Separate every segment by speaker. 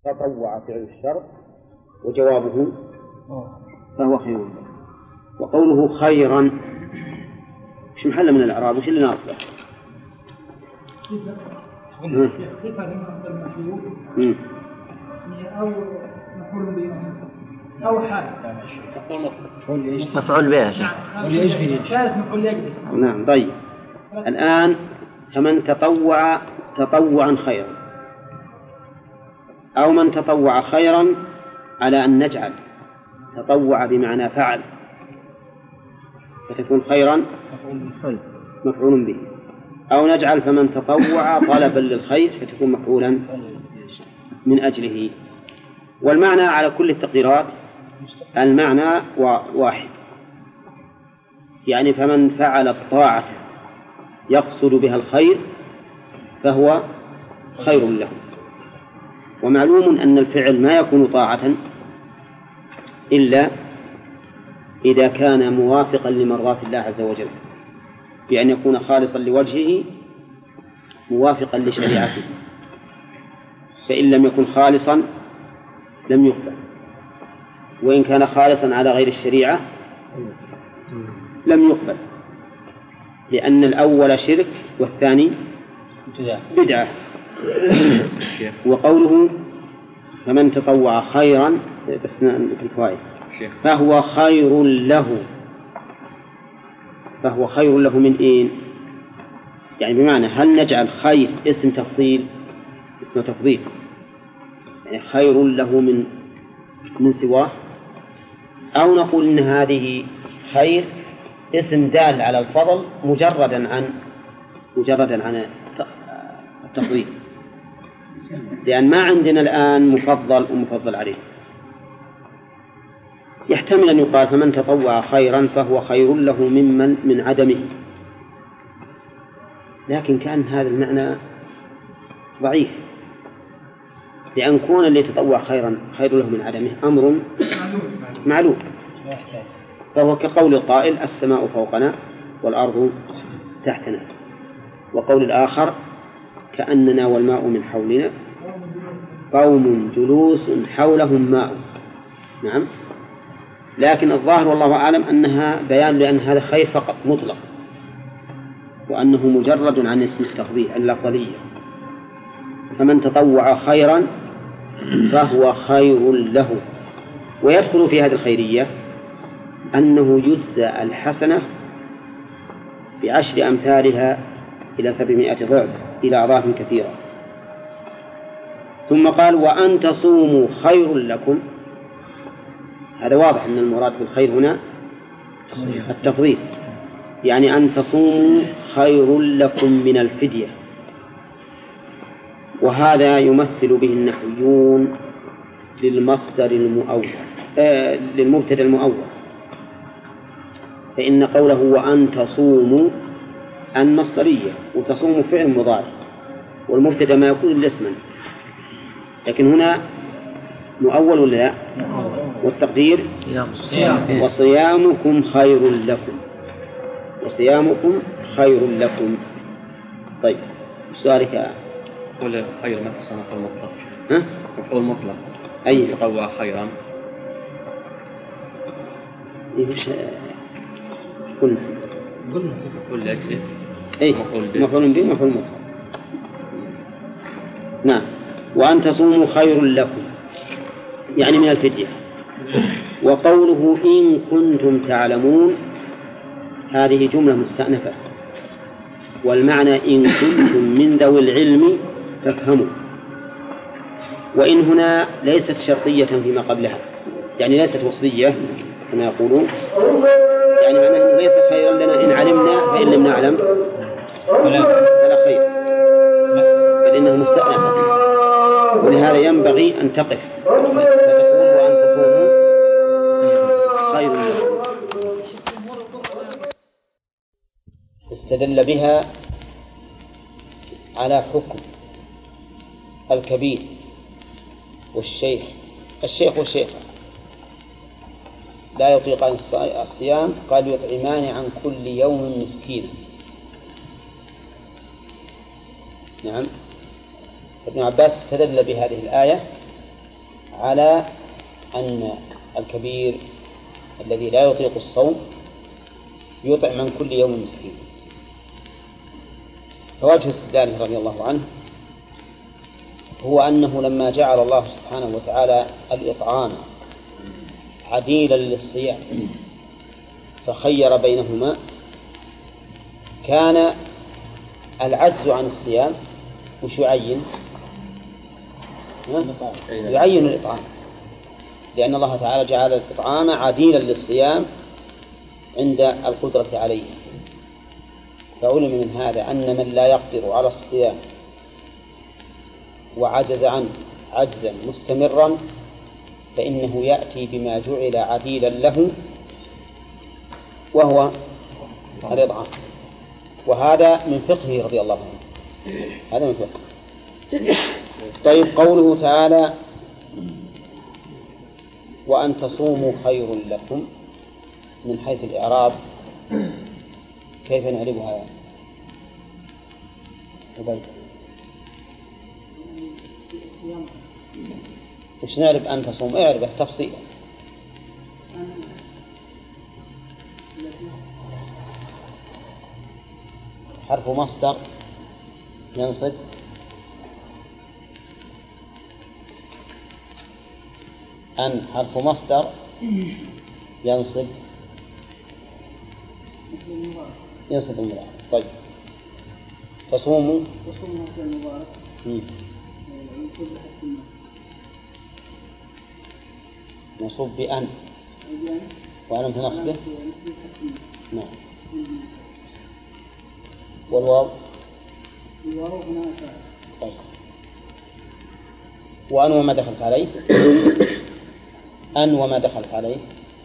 Speaker 1: تطوع فعل الشرط وجوابه فهو خير له. وقوله خيرا مش محل من الإعراب، وش اللي ناصبه؟
Speaker 2: أو مفعول به أو حال
Speaker 3: مفعول به.
Speaker 1: نعم. طيب الآن فمن تطوع تطوعا خيرا أو من تطوع خيرا على أن نجعل تطوع بمعنى فعل فتكون خيرا مفعول به، أو نجعل فمن تطوع طلبا للخير فتكون مفعولا من أجله. والمعنى على كل التقديرات المعنى واحد، يعني فمن فعل الطاعة يقصد بها الخير فهو خير له. ومعلوم أن الفعل ما يكون طاعة إلا إذا كان موافقا لمرضات الله عز وجل، بأن يكون خالصا لوجهه موافقا لشريعته، فإن لم يكن خالصا لم يقبل، وإن كان خالصا على غير الشريعة لم يقبل، لأن الأول شرك والثاني بدعة. وقوله فمن تطوع خيرا بس في الفوائد فهو خير له، فهو خير له من إيه؟ يعني بمعنى هل نجعل خير اسم تفضيل، اسم تفضيل يعني خير له من سواه، أو نقول إن هذه خير اسم دال على الفضل مجردا عن التفضيل، لأن ما عندنا الآن مفضل ومفضل عليه. يحتمل أن يقال فمن تطوع خيرا فهو خير له ممن من عدمه، لكن كان هذا المعنى ضعيف، لأن كون اللي يتطوع خيرا خير له من عدمه أمر معلوم، فهو كقول القائل السماء فوقنا والأرض تحتنا، وقول الآخر كأننا والماء من حولنا قوم جلوس حولهم ماء. نعم، لكن الظاهر والله أعلم أنها بيان لأن هذا خير فقط مطلق، وأنه مجرد عن اسم التفضيل اللفظية. فمن تطوع خيرا فهو خير له. ويدخل في هذه الخيرية أنه يجزى الحسنة ب10 أمثالها إلى 700 ضعف إلى أضعاف كثيرة. ثم قال وأن تصوموا خير لكم، هذا واضح أن المراد بالخير هنا التفضيل، يعني أن تصوموا خير لكم من الفدية. وهذا يمثل به النحويون للمصدر المؤول للمبتدأ المؤول، فإن قوله وأن تصوموا أن مصدرية، وتصوموا فعل مضارع، والمبتدأ ما يكون إلا اسما، لكن هنا مؤول ولا لا؟ والتقدير وصيامكم خير لكم، وصيامكم خير لكم. طيب سؤالك
Speaker 4: قول خير ما تصنع المطلق مفعول مطلق
Speaker 1: أي
Speaker 4: تطوع خيرا
Speaker 1: إيش قلنا
Speaker 4: كل أجله
Speaker 1: أي مفعول به مفعول مطلق. نعم. وأن تصوموا خير لكم يعني من الفدية. وقوله إن كنتم تعلمون هذه جملة مستأنفة، والمعنى إن كنتم من ذوي العلم فافهموا. وإن هنا ليست شرطية فيما قبلها، يعني ليست وصلية كما يقولون، يعني معناه ليس خيرا لنا إن علمنا، فإن لم نعلم فلا خير، بل إنها مستأنفة. ولهذا ينبغي أن تقف فتقول وأن تصوموا خير لكم. استدل بها على حكم الكبير والشيخ والشيخة لا يطيقان الصيام، قال يطعمان عن كل يوم مسكينا. نعم. ابن عباس استدل بهذه الآية على أن الكبير الذي لا يطيق الصوم يطعم من كل يوم مسكين. فوجه استدلاله رضي الله عنه هو أنه لما جعل الله سبحانه وتعالى الإطعام عديلا للصيام فخير بينهما، كان العجز عن الصيام وش يعين؟ يعين الإطعام، لأن الله تعالى جعل الإطعام عديلا للصيام عند القدرة عليه. فعلم من هذا أن من لا يقدر على الصيام وعجز عنه عجزا مستمرا فإنه يأتي بما جعل عديلا له وهو الإطعام. وهذا من فقهه رضي الله عنه، هذا من فقه. طيب، قوله تعالى وأن تصوموا خير لكم، من حيث الإعراب كيف نعربها يعني؟ وش نعرف أن تصوم؟ اعرفه تفصيلا. حرف مصدر ينصب أن، حرف مصدر ينصب المضارع. طيب، تصوموا في المضارع نصب بأن وأنا في نصبه. نعم. والواو طيب. وأن وما دخلت عليه أن وما دخلت عليه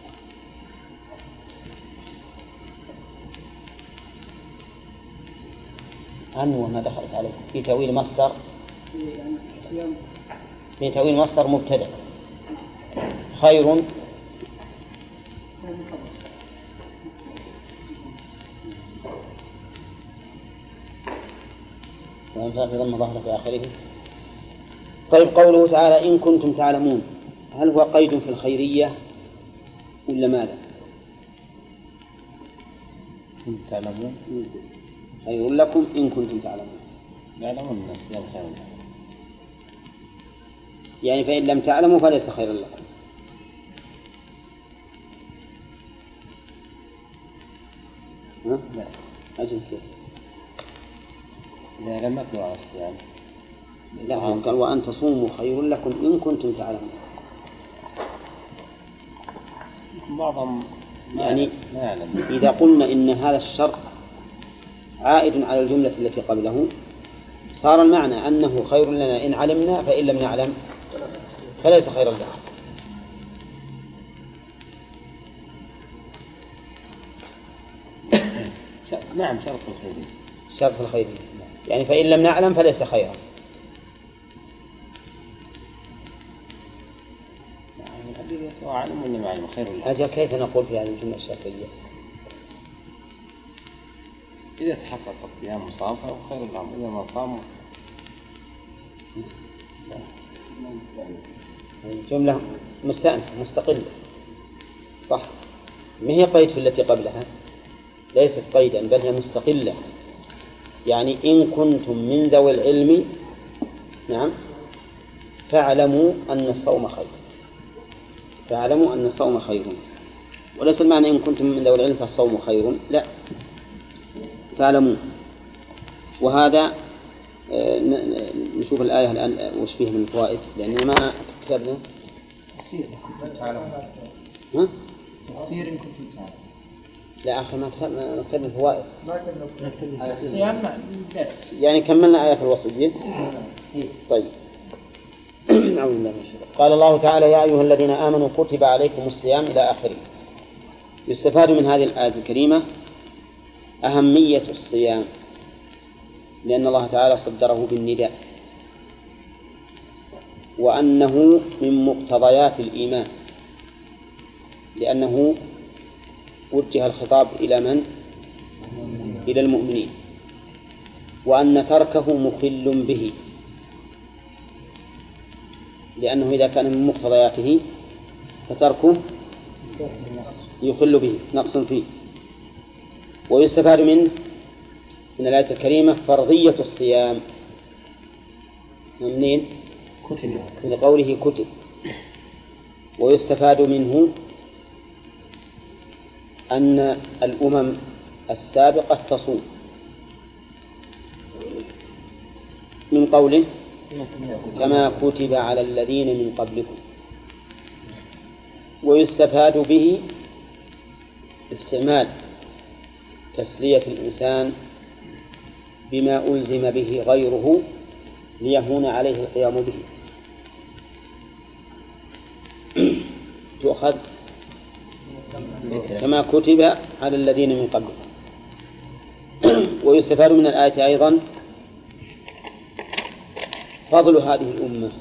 Speaker 1: أن وما دخلت عليه في تأويل مصدر، في تأويل مصدر مبتدأ خير وأنفع في ضم ظهر في آخره. طيب، قوله تعالى إن كنتم تعلمون، هل هو قيد في الخيرية ولا ماذا؟
Speaker 4: كنتم تعلمون
Speaker 1: خير لكم إن كنتم تعلمون.
Speaker 4: يعلمون الناس يا خير،
Speaker 1: يعني فإن لم تعلموا فليس خيرا لكم.
Speaker 4: لا
Speaker 1: أجل كيف؟
Speaker 4: إذا لم يقدروا على الصيام.
Speaker 1: لا، قال وأن تصوموا خير لكم إن كنتم تعلمون.
Speaker 4: بعضهم
Speaker 1: يعني
Speaker 4: ما يعلم.
Speaker 1: إذا قلنا إن هذا الشرط عائد على الجملة التي قبله صار المعنى أنه خير لنا إن علمنا، فإن لم نعلم فليس خيرا لنا.
Speaker 4: نعم، شرط الخير.
Speaker 1: شرط الخير يعني فإن لم نعلم فليس خيرا.
Speaker 4: وعلم ولا ما علم خير لنا.
Speaker 1: أجل كيف نقول في هذه الجملة الشرطية؟
Speaker 4: إذا تحقق الصيام وصام فهو خير لهم، إذا ما صاموا
Speaker 1: جملة مستأنفة مستقلة صح، ما هي قيد في التي قبلها، ليست قيدا بل هي مستقلة. يعني إن كنتم من ذوي العلم نعم فاعلموا أن الصوم خير، فاعلموا أن الصوم خير، وليس المعنى إن كنتم من ذوي العلم فالصوم خير، لا، فاعلموا. وهذا نشوف الآية الآن وش فيها من فوائد، لأن ما كتبنا
Speaker 2: تفسير تفسير إن كنتم تعلمون.
Speaker 1: لا آخر ما كتبنا فوائد، يعني كملنا آيات الوصية. طيب. قال الله تعالى يا أيها الذين آمنوا كتب عليكم الصيام إلى آخره. يستفاد من هذه الآية الكريمة أهمية الصيام، لأن الله تعالى صدره بالنداء، وأنه من مقتضيات الإيمان، لأنه وجه الخطاب إلى من؟ إلى المؤمنين، وأن تركه مخل به، لأنه إذا كان من مقتضياته فتركه يخل به نقص فيه. ويستفاد من الآية الكريمة فرضية الصيام. منين؟ من قوله كتب. ويستفاد منه أن الأمم السابقة تصوم من قوله كما كتب على الذين من قبلكم. ويستفاد به استعمال تسلية الإنسان بما ألزم به غيره ليهون عليه القيام به. تؤخذ كما كتب على الذين من قبلكم. ويستفاد من الآية أيضا فضل هذه الأمة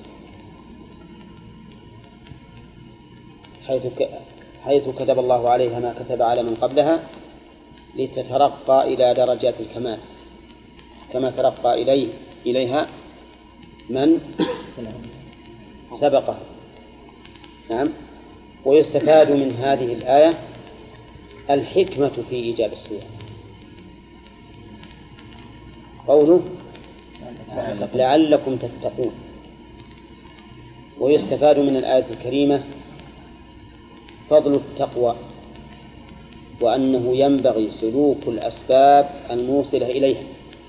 Speaker 1: حيث كتب الله عليها ما كتب على من قبلها لتترقى إلى درجات الكمال كما ترقى إليها من سبقه. نعم. ويستفاد من هذه الآية الحكمة في إيجاب الصيام. قوله لعلكم تتقون. ويستفاد من الآية الكريمة فضل التقوى وأنه ينبغي سلوك الأسباب الموصلة إليها،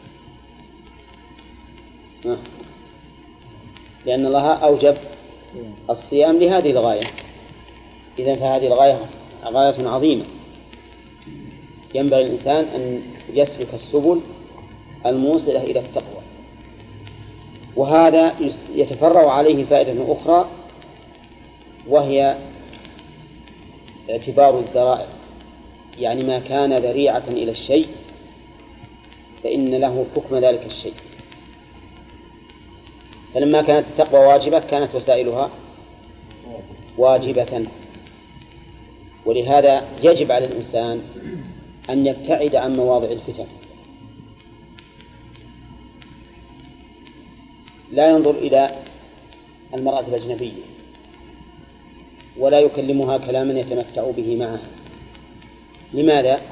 Speaker 1: لأن الله أوجب الصيام لهذه الغاية. إذن فهذه الغاية غاية عظيمة، ينبغي الإنسان أن يسلك السبل الموصلة إلى التقوى. وهذا يتفرع عليه فائدة أخرى، وهي اعتبار الذرائع، يعني ما كان ذريعة إلى الشيء فإن له حكم ذلك الشيء. فلما كانت التقوى واجبة كانت وسائلها واجبة، ولهذا يجب على الإنسان أن يبتعد عن مواضع الفتن، لا ينظر إلى المرأة الأجنبية ولا يكلمها كلاما يتمتع به معها. لماذا؟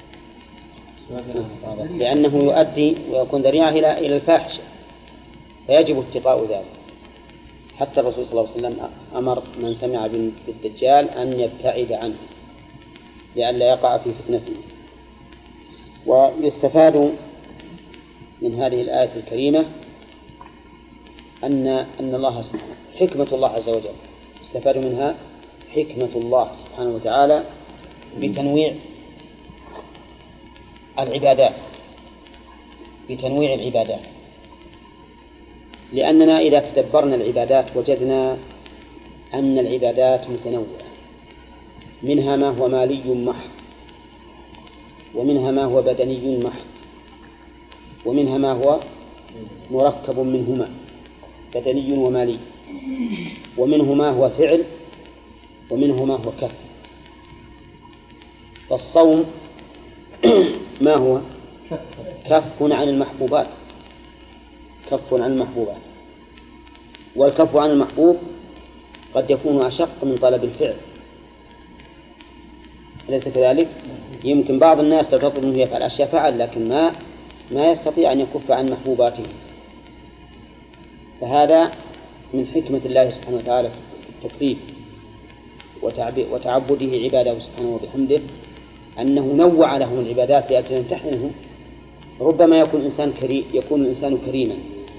Speaker 1: لأنه يؤدي ويكون ذريعة إلى الفاحشة، فيجب اتقاء ذلك. حتى الرسول صلى الله عليه وسلم أمر من سمع بالدجال أن يبتعد عنه لئلا يقع في فتنته. ويستفاد من هذه الآية الكريمة أن الله سبحانه حكمة الله عز وجل، يستفاد منها حكمة الله سبحانه وتعالى بتنويع العبادات، لأننا إذا تدبرنا العبادات وجدنا أن العبادات متنوعة، منها ما هو مالي محض، ومنها ما هو بدني محض، ومنها ما هو مركب منهما بدني ومالي، ومنه ما هو فعل، ومنه ما هو كف. فالصوم ما هو كف عن المحبوبات، والكف عن المحبوب قد يكون أشق من طلب الفعل، أليس كذلك؟ يمكن بعض الناس تطلب أنه يفعل أشياء فعل، لكن ما يستطيع أن يكف عن محبوباته. فهذا من حكمة الله سبحانه وتعالى في التكليف وتعبده عباده سبحانه وبحمده، أنه نوع لهم العبادات لأجل يمتحنهم. ربما يكون الإنسان كريما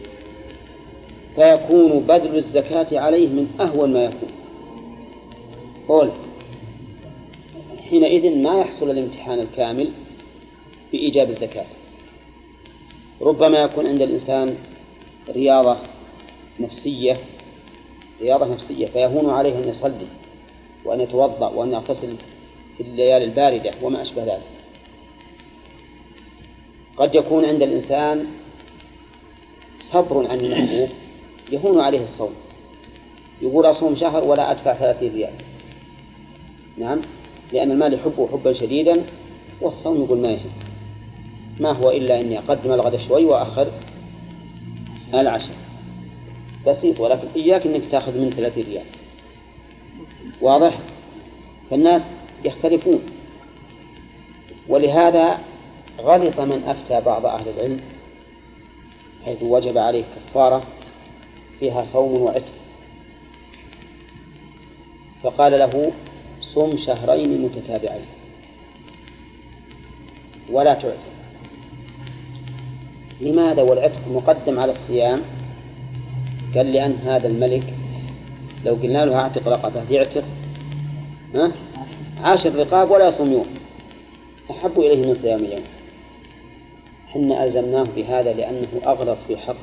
Speaker 1: فيكون بذل الزكاة عليه من أهون ما يكون، حينئذ ما يحصل الامتحان الكامل بإيجاب الزكاة. ربما يكون عند الإنسان رياضة نفسية فيهون عليه أن يصلي وأن يتوضأ وأن يغتسل في الليالي الباردة وما أشبه ذلك. قد يكون عند الإنسان صبر عن المحبوب يهون عليه الصوم، يقول أصوم شهر ولا أدفع 30 ريال. نعم، لأن المال يحبه حبا شديدا، والصوم يقول ما يحب، ما هو إلا أني أقدم الغد شوي وأخر العشاء. بسيط، ولكن إياك أنك تأخذ من 30 ريال. واضح؟ فالناس يختلفون، ولهذا غلط من أفتى بعض أهل العلم حيث وجب عليه كفارة فيها صوم وعتق، فقال له صم شهرين متتابعين ولا تعتق. لماذا والعتق مقدم على الصيام؟ قال لأن هذا الملك لو قلنا له أعتق رقبة يعتق 10 رقاب ولا يصوم يوم، أحب إليه من صيام يوم. حنا ألزمناه بهذا لأنه أغلط في حقه،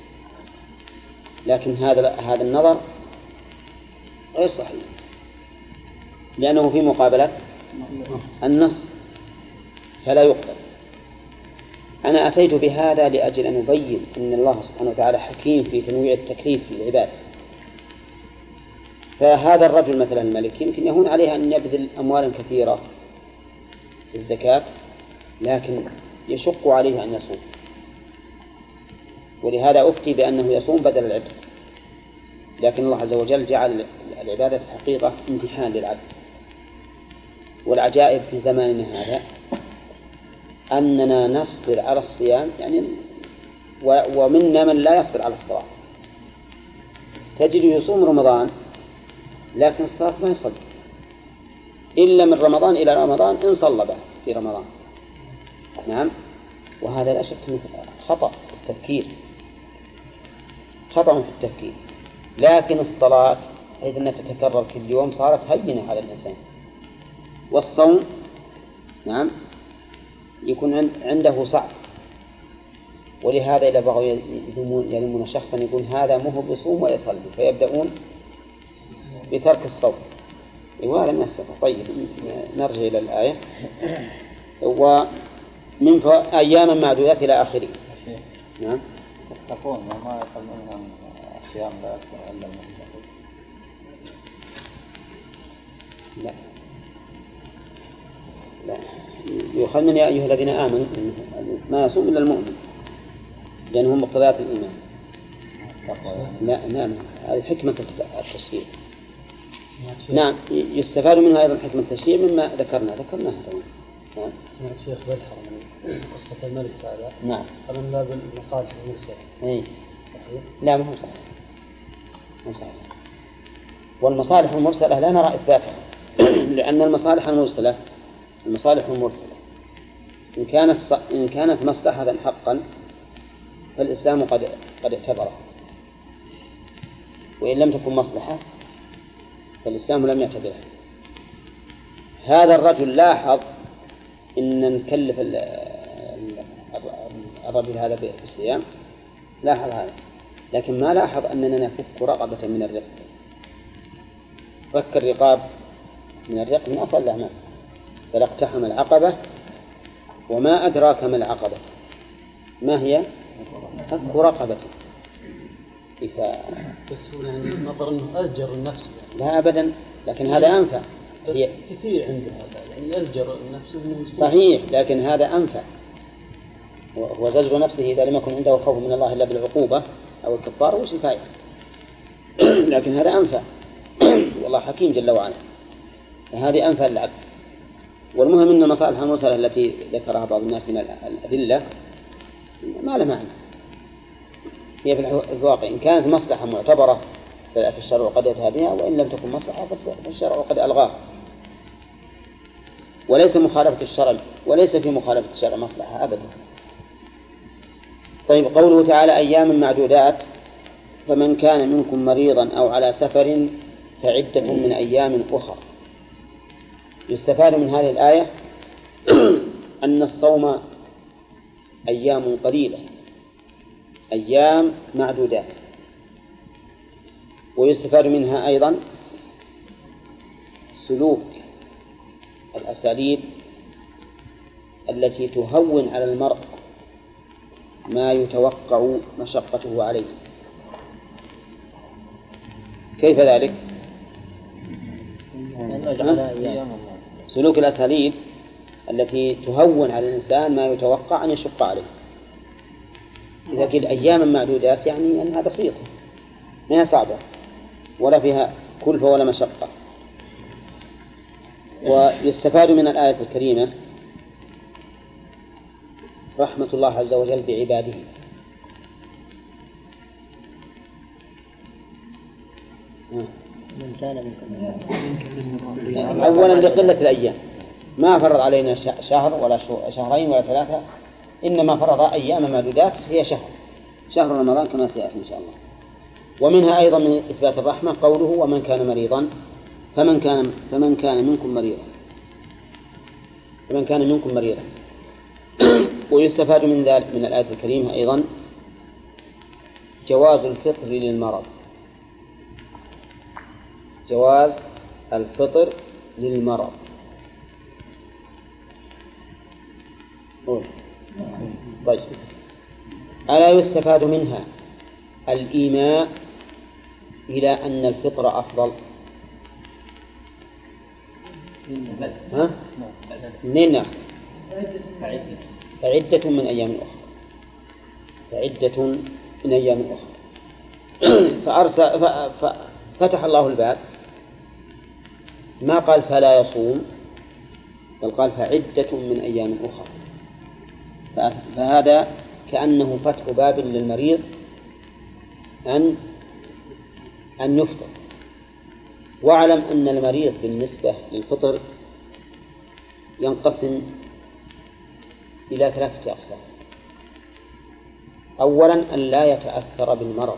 Speaker 1: لكن هذا النظر غير صحيح لأنه في مقابلة النص فلا يقبل. أنا أتيت بهذا لأجل أن أبين أن الله سبحانه وتعالى حكيم في تنويع التكليف للعباد. فهذا الرجل مثلا الملك يمكن يهون عليه أن يبذل أموالا كثيرة في الزكاة، لكن يشق عليه أن يصوم، ولهذا أفتي بأنه يصوم بدل العتق. لكن الله عز وجل جعل العبادة في الحقيقة امتحان للعبد. والعجائب في زماننا هذا أننا نصبر على الصيام، يعني ومنا من لا يصبر على الصلاة. تجد يصوم رمضان لكن الصلاة ما يصلي إلا من رمضان إلى رمضان إن صلى به في رمضان. نعم، وهذا لا شك أنه خطأ في التفكير، خطأ في التفكير. لكن الصلاة حيث أنها تتكرر كل يوم صارت هينة على الإنسان. والصوم نعم يكون عنده صعب، ولهذا إذا بغوا يلمون شخصا يقول هذا مو بيصوم ويصلي فيبدأون بترك الصوم، وهذا من السفة. طيب نرجع إلى الآية. ومن أياما معدودات إلى آخره. نعم.
Speaker 2: يتقون وما يقلون صيام لا يتعلم.
Speaker 1: لا يؤخذ من يا أيها الذين آمنوا ما يصوم إلا المؤمن لأنهم مقتضيات الإيمان. لا هذه حكمة التشريع. نعم يستفاد منها أيضا حكمة التشريع مما ذكرناها طبعا. نعم.
Speaker 3: سمعت شيخ بالحر من قصة الملك هذا.
Speaker 1: نعم.
Speaker 3: فمن باب المصالح المرسلة.
Speaker 1: إيه.
Speaker 3: صحيح؟
Speaker 1: لا ما هو صحيح. مو صحيح. والمصالح المرسلة لا نرى إثباتها لأن المصالح المرسلة إن كانت مصلحة حقا فالإسلام قد اعتبرها، وإن لم تكن مصلحة فالإسلام لم يعتبرها. هذا الرجل لاحظ إن نكلف الرجل هذا بالصيام، لاحظ هذا، لكن ما لاحظ أننا نفك رقبة من الرق. فك الرقاب من الرق من أفضل الأعمال، فلاقتحم العقبة وما أدراك ما العقبة، ما هي؟ فك رقبة.
Speaker 3: بس هو يعني نظر أنه أزجر النفس يعني.
Speaker 1: لا أبدا، لكن هذا أنفع.
Speaker 3: بس كثير عنده هذا يعني أزجر النفس.
Speaker 1: صحيح، لكن هذا أنفع. هو زجر نفسه إذا لم يكن عنده خوف من الله إلا بالعقوبة أو الكفارة وش فائدة. لكن هذا أنفع. والله حكيم جل وعلا، فهذه أنفع للعبد. والمهم أن المصالح المرسلة التي ذكرها بعض الناس من الأدلة ما لها معنى. هي في الواقع إن كانت مصلحة معتبرة في الشرع قد يأتي بها، وإن لم تكن مصلحة فالشرع قد ألغاها. وليس في مخالفة الشرع مصلحة أبدا. طيب قوله تعالى أيام معدودات، فمن كان منكم مريضا أو على سفر فعدة من أيام أخر. يستفاد من هذه الآية أن الصوم أيام قليلة، أيام معدودات. ويستفاد منها أيضا سلوك الأساليب التي تهون على المرء ما يتوقع مشقته عليه. كيف ذلك؟ سلوك الأساليب التي تهون على الإنسان ما يتوقع أن يشق عليه. إذا قيل أيام معدودات يعني أنها بسيطة، ما هي صعبة ولا فيها كلفة ولا مشقة. ويستفاد من الآية الكريمة رحمة الله عز وجل بعباده.
Speaker 2: من كان منكم
Speaker 1: أولا لقلة الأيام، ما فرض علينا شهر ولا شهرين ولا ثلاثة، إنما فرض أيام معدودات هي شهر رمضان كما سيأتي إن شاء الله. ومنها أيضا من إثبات الرحمة قوله ومن كان مريضا فمن كان منكم مريضا. ويستفاد من ذلك من الآية الكريمة أيضا جواز الفطر للمرض. جواز الفطر للمرض. طيب، ألا يستفاد منها الإيماء إلى أن الفطر أفضل؟ منين؟ فعدة من أيام أخرى. ففتح الله الباب، ما قال فلا يصوم، بل قال فعدة من أيام أخرى. فهذا كأنه فتح باب للمريض أن يفطر. واعلم أن المريض بالنسبة للفطر ينقسم إلى 3 أقسام. أولا أن لا يتأثر بالمرض،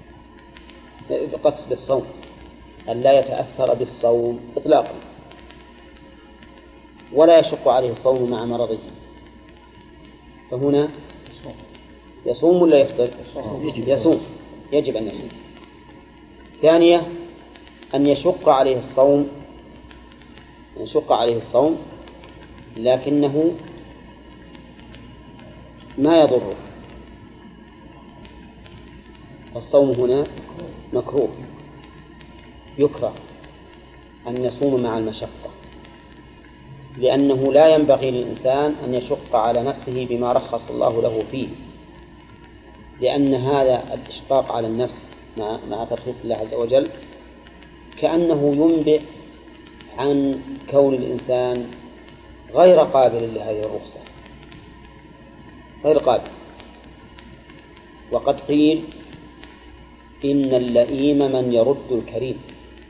Speaker 1: قصد بالصوم، أن لا يتأثر بالصوم إطلاقا ولا يشق عليه الصوم مع مرضه، فهنا يصوم ولا يفطر؟ يصوم، يجب أن يصوم. ثانية أن يشق عليه الصوم لكنه ما يضره، الصوم هنا مكروه، يكره أن يصوم مع المشقة، لأنه لا ينبغي للإنسان أن يشق على نفسه بما رخص الله له فيه، لأن هذا الإشقاق على النفس مع ترخيص الله عز وجل كأنه ينبئ عن كون الإنسان غير قابل لهذه الرخصة، غير قابل. وقد قيل إن اللئيم من يرد الكريم،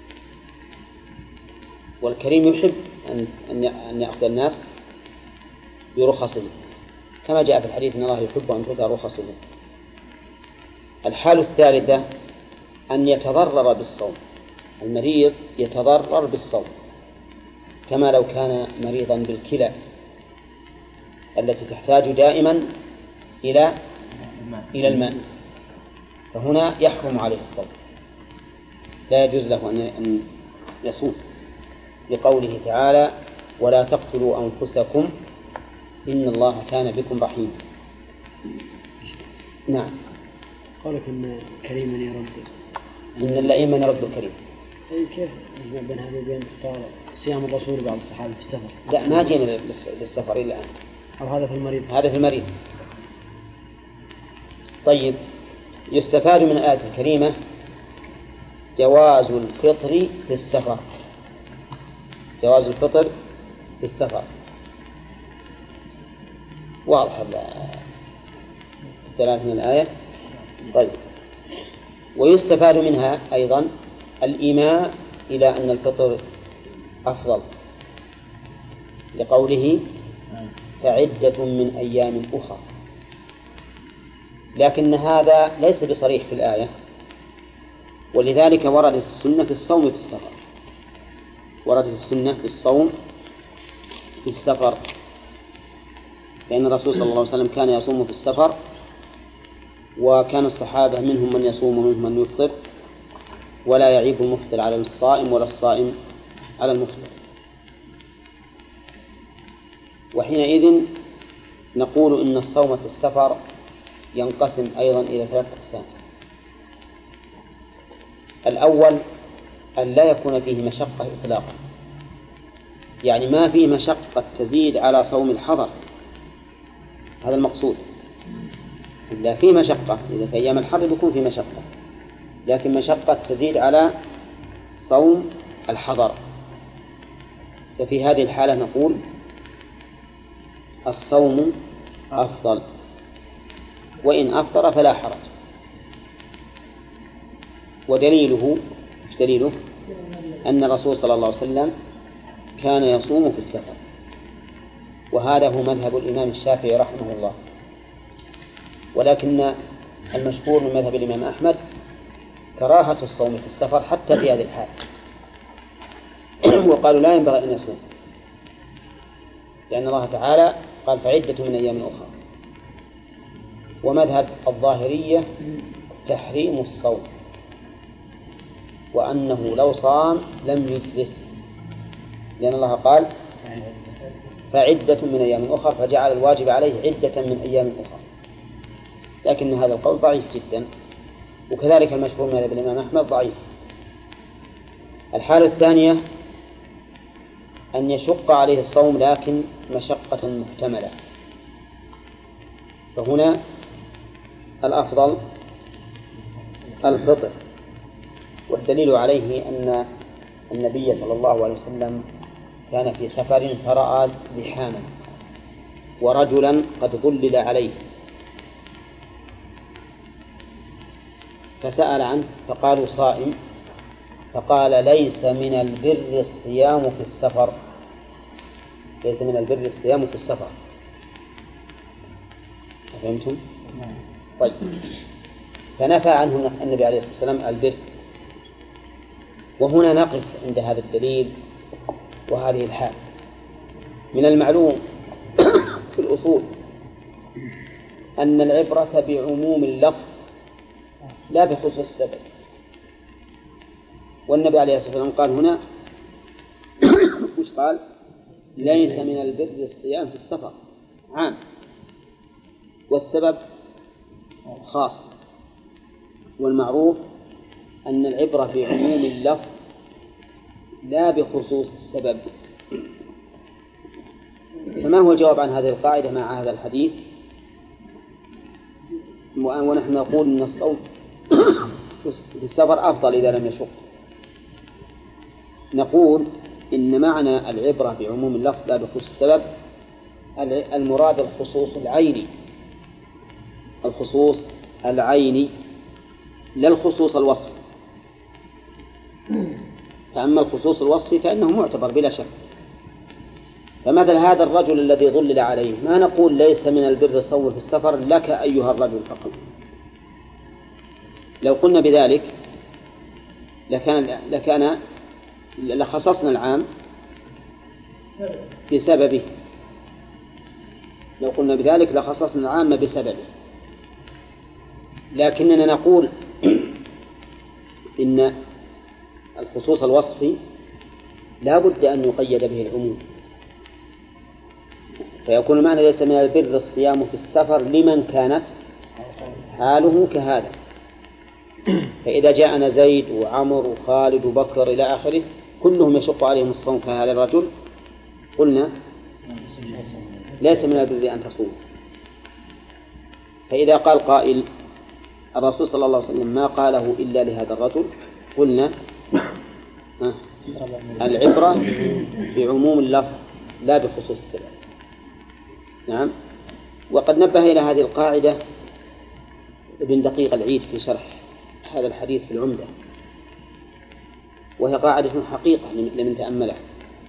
Speaker 1: والكريم يحب أن يأخذ الناس برخصه، كما جاء في الحديث إن الله يحب أن تؤتى رخصه. الحالة الثالثة أن يتضرر بالصوم، المريض يتضرر بالصوم كما لو كان مريضا بالكلى التي تحتاج دائما إلى الماء، فهنا يحرم عليه الصوم، لا يجوز له أن يصوم، لقوله تعالى ولا تقتلوا أنفسكم إن الله كان بكم رحيما. نعم.
Speaker 3: قولك إن كريما يرد،
Speaker 1: إن اللئيم من يرد الكريم،
Speaker 3: أي كيف نجمع بين هذه وبين اختار صيام الرسول بعض الصحابة في السفر؟
Speaker 1: لا، ما جينا للسفر إلا الآن،
Speaker 3: أو هذا في المريض؟
Speaker 1: هذا في المريض. طيب، يستفاد من الآية الكريمة جواز الفطر في السفر. جواز الفطر في السفر واضح الدلالة من الآية. طيب، ويستفاد منها أيضا الإيماء إلى أن الفطر أفضل، لقوله فعدة من أيام أخرى، لكن هذا ليس بصريح في الآية، ولذلك وردت السنة في الصوم في السفر، وردت السنة في الصوم في السفر، لأن الرسول صلى الله عليه وسلم كان يصوم في السفر، وكان الصحابة منهم من يصوم ومنهم من يفطر، ولا يعيب المفطر على الصائم ولا الصائم على المفطر. وحينئذ نقول إن الصوم في السفر ينقسم أيضا إلى 3 أقسام. الأول أن لا يكون فيه مشقة إطلاقا، يعني ما فيه مشقة تزيد على صوم الحضر، هذا المقصود، إلا فيه مشقة، إذا في أيام الحر يكون فيه مشقة، لكن مشقة تزيد على صوم الحضر، ففي هذه الحالة نقول الصوم أفضل، وإن أفطر فلا حرج. ودليله أن الرسول صلى الله عليه وسلم كان يصوم في السفر، وهذا هو مذهب الإمام الشافعي رحمه الله، ولكن المشهور من مذهب الإمام أحمد كراهة الصوم في السفر حتى في هذه الحال، وقالوا لا ينبغي أن يصوم، لأن الله تعالى قال فعدة من أيام أخرى. ومذهب الظاهرية تحريم الصوم، وأنه لو صام لم يجزه، لأن الله قال فعدة من أيام أخرى، فجعل الواجب عليه عدة من أيام أخرى. لكن هذا القول ضعيف جدا، وكذلك المشهور من الإمام أحمد ضعيف. الحالة الثانية أن يشق عليه الصوم لكن مشقة محتملة، فهنا الأفضل الفطر. والدليل عليه أن النبي صلى الله عليه وسلم كان في سفر فرأى زحاما ورجلا قد ظلل عليه، فسأل عنه فقالوا صائم، فقال ليس من البر الصيام في السفر، ليس من البر الصيام في السفر. فهمتم؟ طيب، فنفى عنه النبي عليه الصلاة والسلام البر. وهنا نقف عند هذا الدليل وهذه الحال. من المعلوم في الأصول أن العبرة بعموم اللفظ لا بخصوص السبب، والنبي عليه الصلاة والسلام قال هنا وش قال؟ ليس من البر الصيام في السفر، عام، والسبب خاص. والمعروف أن العبرة بعموم اللفظ لا بخصوص السبب. فما هو الجواب عن هذه القاعدة مع هذا الحديث؟ ونحن نقول أن الصوم في السفر أفضل إذا لم يشق. نقول إن معنى العبرة بعموم اللفظ لا بخصوص السبب المراد الخصوص العيني، الخصوص العيني لا الخصوص الوصفي. فأما الخصوص الوصفي فإنه معتبر بلا شك. فمثل هذا الرجل الذي ظلل عليه ما نقول ليس من البر الصوم في السفر لك أيها الرجل فقط. لو قلنا بذلك لخصصنا العام بسببه، لو قلنا بذلك لخصصنا العام بسببه. لكننا نقول إن الخصوص الوصفي لا بد أن يقيد به العموم، فيكون المعنى ليس من البر الصيام في السفر لمن كانت حاله كهذا. فإذا جاءنا زيد وعمر وخالد وبكر إلى آخره كلهم يشق عليهم الصوم كهذا الرجل، قلنا ليس من البر أن تصوم. فإذا قال قائل الرسول صلى الله عليه وسلم ما قاله إلا لهذا الرجل، قلنا العبرة بعموم اللفظ لا بخصوص السبب. نعم. وقد نبه إلى هذه القاعدة ابن دقيق العيد في شرح هذا الحديث في العمدة، وهي قاعدة حقيقة لمن تأملها،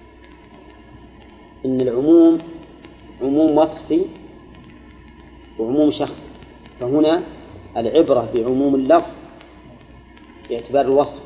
Speaker 1: إن العموم عموم وصفي وعموم شخصي. فهنا العبرة بعموم اللفظ باعتبار الوصف،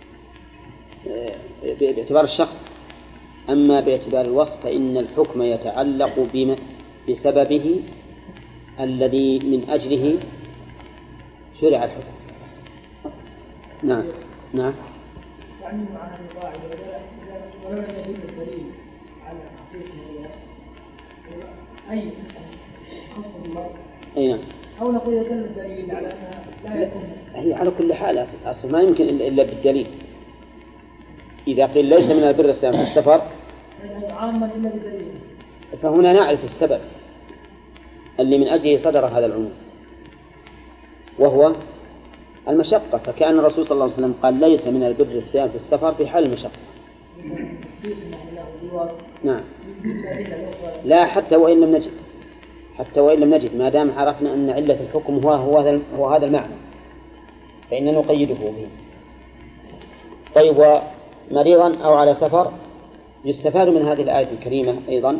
Speaker 1: باعتبار الشخص، أما باعتبار الوصف فإن الحكم يتعلق بسببه الذي من أجله شرع الحكم. نعم. نعم.
Speaker 5: يعني معنى القاعدة ولو لم يدل الدليل على حقيقة أي خصم الله،
Speaker 1: أي نعم.
Speaker 5: أو نقول يدل الدليل على أنها لا يكون.
Speaker 1: هي على كل حال أصلا ما يمكن إلا بالدليل. إذا قيل ليس من البر الصيام في السفر
Speaker 5: عاما إلا بدليل،
Speaker 1: فهنا نعرف السبب اللي من أجله صدر هذا العموم، وهو المشقة، فكأن الرسول صلى الله عليه وسلم قال ليس من البر الصيام في السفر في حال المشقة. نعم. لا، حتى وإن لم نجد ما دام عرفنا أن علة الحكم هو هذا المعنى فإننا نقيده به. طيب، ومريضا أو على سفر. يستفاد من هذه الآية الكريمة أيضا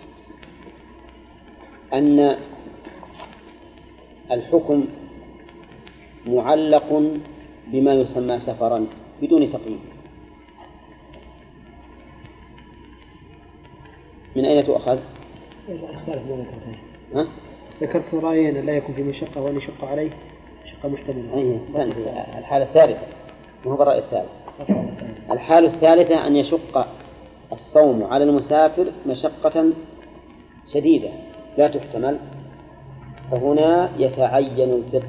Speaker 1: أن الحكم معلق بما يسمى سفرا بدون تقييد. من أين تؤخذ؟
Speaker 3: ذكرت رأيين: لا يكون في مشقة وأن يشق عليه شقة محتملة.
Speaker 1: الحالة الثالثة، وهو الرأي الثالث. الحالة الثالثة أن يشق الصوم على المسافر مشقة شديدة لا تحتمل، فهنا يتعين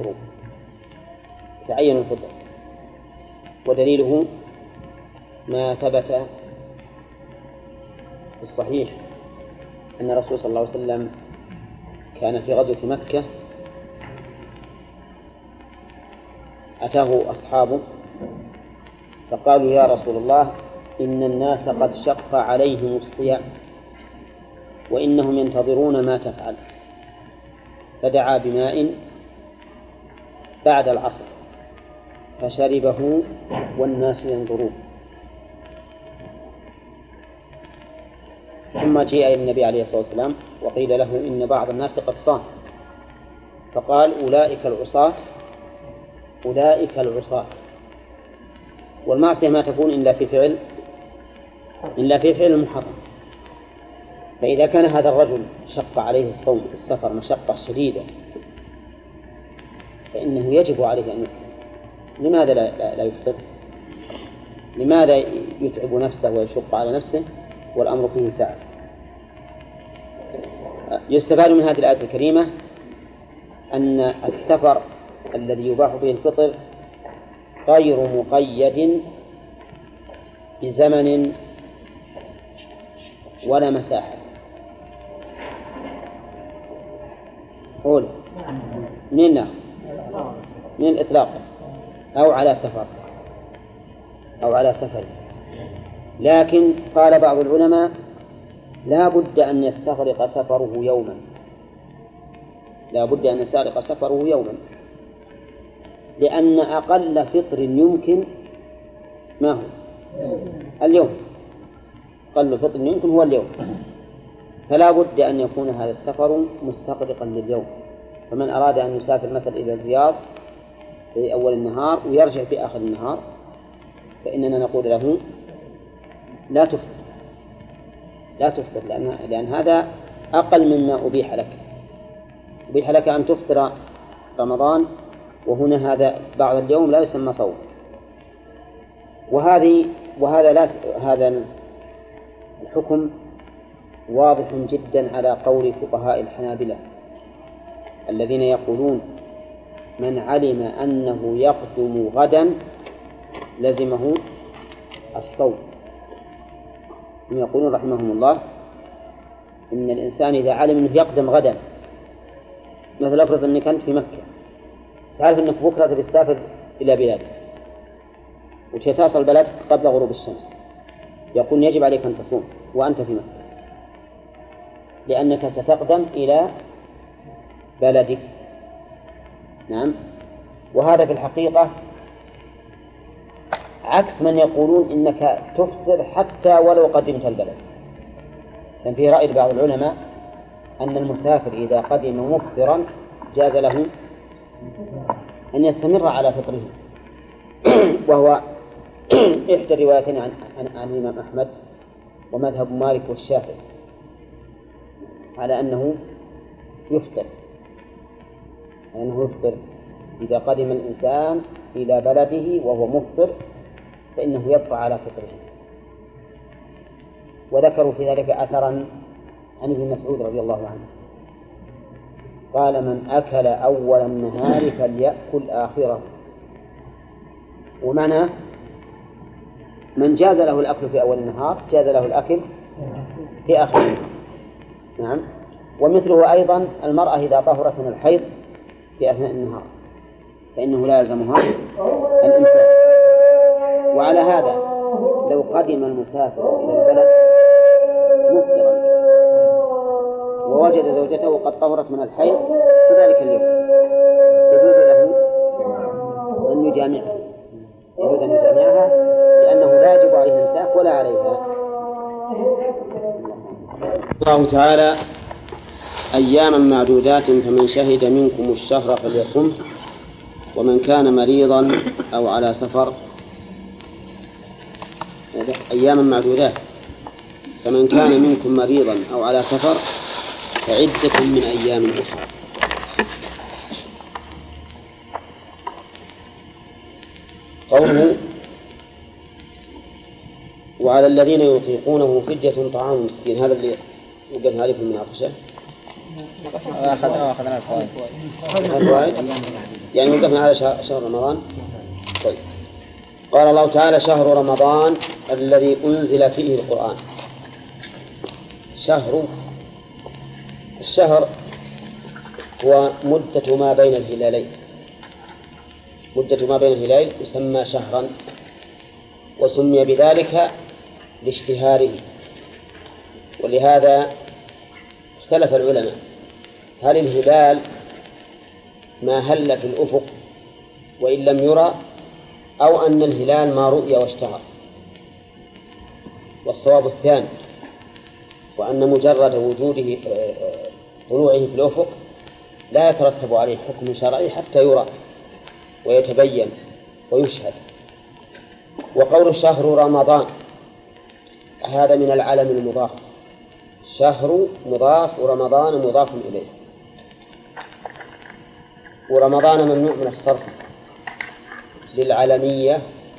Speaker 1: الفطر. ودليله ما ثبت في الصحيح أن الرسول صلى الله عليه وسلم كان في غزوة مكة، أتاه أصحابه فقالوا: يا رسول الله، إن الناس قد شق عليهم الصيام وإنهم ينتظرون ما تفعل. فدعا بماء بعد العصر فشربه والناس ينظرون. ثم جاء إلى النبي عليه الصلاة والسلام وقيل له إن بعض الناس قد صام، فقال: أولئك العصاة. والمعصية ما تكون إلا في فعل المحرم. فإذا كان هذا الرجل شق عليه الصوم في السفر مشقة شديدة فإنه يجب عليه أن يفطر. لماذا لا يفطر؟ لماذا يتعب نفسه ويشق على نفسه والأمر فيه سعة؟ يستفاد من هذه الآية الكريمة أن السفر الذي يباح به الفطر غير مقيد بزمن ولا مساحة. قول من الإطلاق أو على سفر. لكن قال بعض العلماء: لا بد أن يستغرق سفره يوما، لأن أقل فطر يمكن ما هو اليوم. أقل فطر يمكن هو اليوم، فلا بد أن يكون هذا السفر مستغرقا لليوم. فمن أراد أن يسافر مثلا إلى الرياض في أول النهار ويرجع في آخر النهار فإننا نقول له لا تفطر لأن هذا أقل مما أبيح لك أن تفطر رمضان، وهنا هذا بعض اليوم لا يسمى صوم. هذا الحكم واضح جدا على قول فقهاء الحنابلة الذين يقولون: من علم أنه يقدم غدا لزمه الصوم. هم يقولون رحمهم الله: إن الإنسان إذا علم أنه يقدم غدا، مثل أفرض أنك أنت في مكة، تعرف أنك بكرة تسافر إلى بلادك وتصل بلدك قبل غروب الشمس، يقول يجب عليك أن تصوم وأنت في مكة، لأنك ستقدم إلى بلدك. نعم. وهذا في الحقيقة عكس من يقولون إنك تفطر حتى ولو قدمت البلد. كان في رأي بعض العلماء أن المسافر إذا قدم مفطرا جاز له أن يستمر على فطره، وهو إحدى الروايتين عن الإمام أحمد ومذهب مالك والشافعي على أنه يفطر إذا قدم الإنسان إلى بلده وهو مفطر فإنه يبقى على فطره. وذكروا في ذلك أثرا عن ابن مسعود رضي الله عنه قال: من أكل أول النهار فليأكل آخره. ومعنى من جاز له الأكل في أول النهار جاز له الأكل في آخر النهار. نعم. ومثله أيضا المرأة إذا طهرت من الحيض في أثناء النهار فإنه لا يلزمها الإمساك. وعلى هذا لو قدم المسافر إلى البلد مفطرا ووجد زوجته قد طهرت من الحيض في ذلك اليوم يجوز له أن يجامعها لأنه لا يجب عليه الإمساك ولا عليها. الله تعالى أياما معدودات فمن شهد منكم الشهر فليصم ومن كان مريضا أو على سفر. أياما معدودات فمن كان منكم مريضا أو على سفر فعدة من أيام أخرى. قوله وعلى الذين يطيقونه فدية طعام مسكين، هذا اللي وقفنا عليه في المناقشة.
Speaker 2: أخذنا الفوائد
Speaker 1: يعني وقفنا على شهر رمضان. طيب. قال الله تعالى شهر رمضان الذي أنزل فيه القرآن. الشهر هو مدة ما بين الهلالين، يسمى شهرا، وسمي بذلك لاشتهاره. ولهذا اختلف العلماء هل الهلال ما هل في الأفق وإن لم يرى أو أن الهلال ما رؤي واشتهر. والصواب الثاني، وأن مجرد وجوده طلوعه في الأفق لا يترتب عليه حكم شرعي حتى يرى ويتبين ويشهد. وقول شهر رمضان هذا من العلم المضاف، شهر مضاف ورمضان مضاف إليه. ورمضان ممنوع من الصرف للعلمية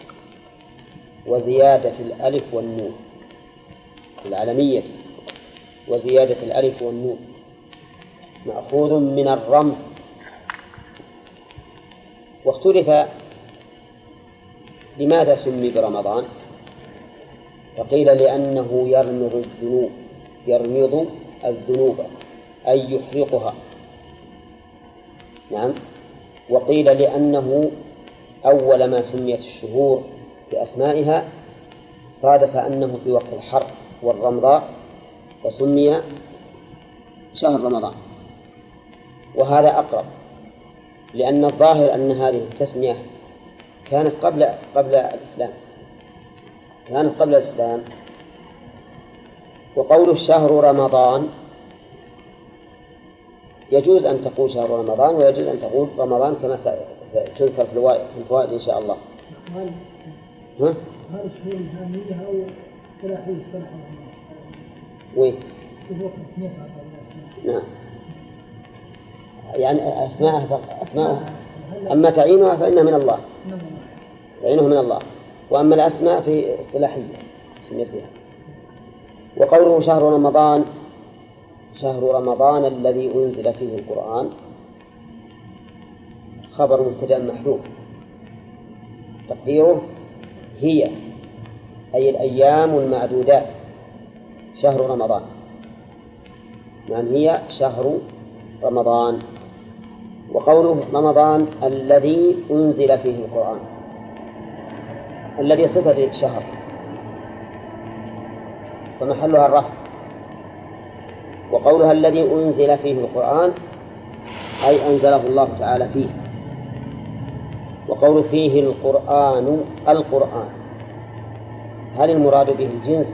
Speaker 1: وزيادة الألف والنون، العلمية وزيادة الألف والنون مأخوذ من الرمز. واختلف لماذا سمي برمضان، فقيل لأنه يرمض الذنوب أي يحرقها. نعم. وقيل لأنه أول ما سميت الشهور بأسمائها صادف أنه في وقت الحر والرمضاء فسمي شهر رمضان. وهذا أقرب، لأن الظاهر أن هذه التسمية كانت قبل الإسلام. وقول الشهر رمضان يجوز أن تقول شهر رمضان ويجوز أن تقول رمضان كما ستذكر في الفوائد إن شاء الله.
Speaker 5: هل الشهور الهامية أو ثلاثية صلاح
Speaker 1: وين؟ نعم، يعني أسماءها أما تعيينها فإنها من الله، وأما الأسماء في اصطلاحية سميت بها. وقوله شهر رمضان الذي أنزل فيه القرآن خبر مبتدأ محذوف تقديره هي أي الأيام المعدودات شهر رمضان. هي شهر رمضان. وقوله رمضان الذي أنزل فيه القرآن، الذي صفة للشهر فمحلها الرفع. وقولها الذي أنزل فيه القرآن أي أنزله الله تعالى فيه. وقول فيه القرآن هل المراد به الجنس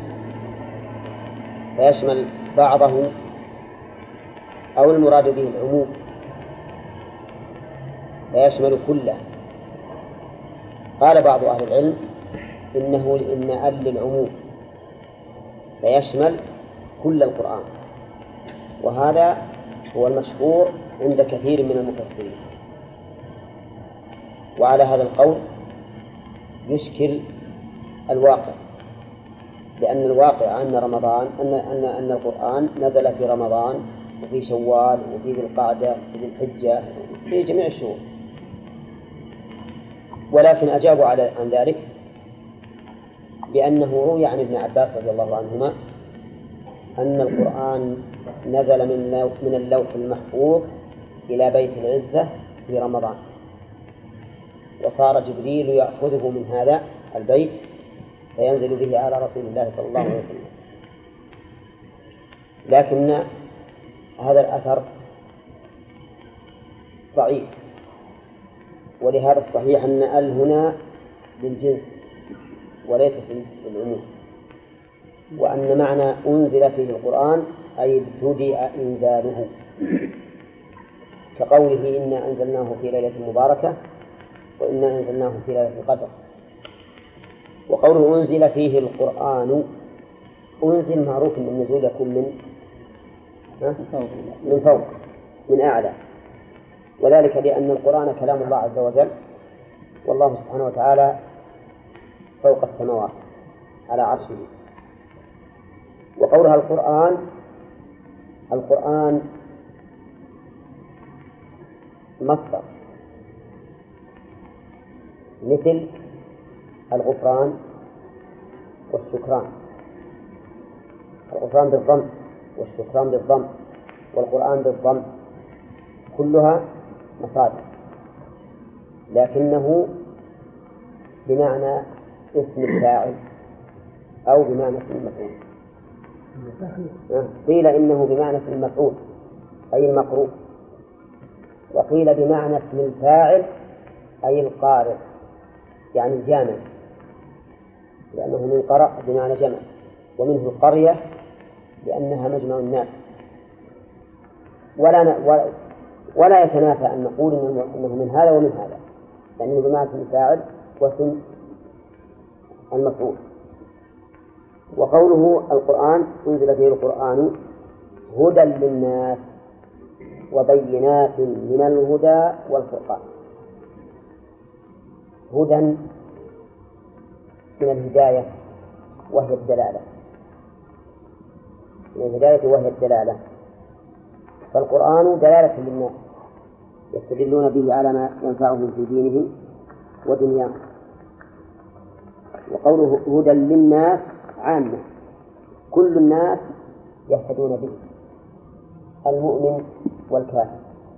Speaker 1: فيشمل بعضه أو المراد به العموم فيشمل كله؟ قال بعض أهل العلم إن للعموم فيشمل كل القرآن، وهذا هو المشهور عند كثير من المفسرين. وعلى هذا القول يشكل الواقع، لأن الواقع أن رمضان أن القرآن نزل في رمضان وفي شوال وفي ذي القعدة وفي ذي الحجة في جميع الشهور. ولكن أجابوا عن ذلك بأنه روي عن ابن عباس رضي الله عنهما أن القرآن نزل من اللوح المحفوظ إلى بيت العزة في رمضان، وصار جبريل يأخذه من هذا البيت فينزل به على رسول الله صلى الله عليه وسلم. لكن هذا الأثر ضعيف، ولهذا الصحيح أن هنا للجنس وليست للعموم، وأن معنى أنزل فيه القرآن أي ابتدأ إنزاله، كقوله إنا أنزلناه في ليلة مباركة وإنا أنزلناه في ليلة القدر. وقوله أنزل فيه القرآن، أنزل معروف أن النزول يكون من فوق من أعلى، وذلك لأن القرآن كلام الله عز وجل، والله سبحانه وتعالى فوق السماوات على عرشه. وقولها القرآن مصدر مثل الغفران والشكران، الغفران بالضم والشكران بالضم والقرآن بالضم، كلها مصادر، لكنه بمعنى اسم الفاعل أو بمعنى اسم المفعول. قيل إنه بمعنى اسم المفعول أي المقروء، وقيل بمعنى اسم الفاعل أي القارئ يعني الجامع، لأنه من قرأ بمعنى جمع، ومنه القرية لأنها مجمع الناس. ولا يتنافى أن نقول إنه من هذا ومن هذا، لأنه بمعنى اسم الفاعل واسم المفعول. وقوله القرآن أنزل فيه القرآن هدى للناس وبينات من الهدى والفرقان. هدى من الهداية وهي الدلالة، من الهداية وهي الدلالة، فالقرآن دلالة للناس يستدلون به على ما ينفعهم في دينهم ودنياهم. وقوله هدى للناس عامة، كل الناس يهتدون به، المؤمن والكافر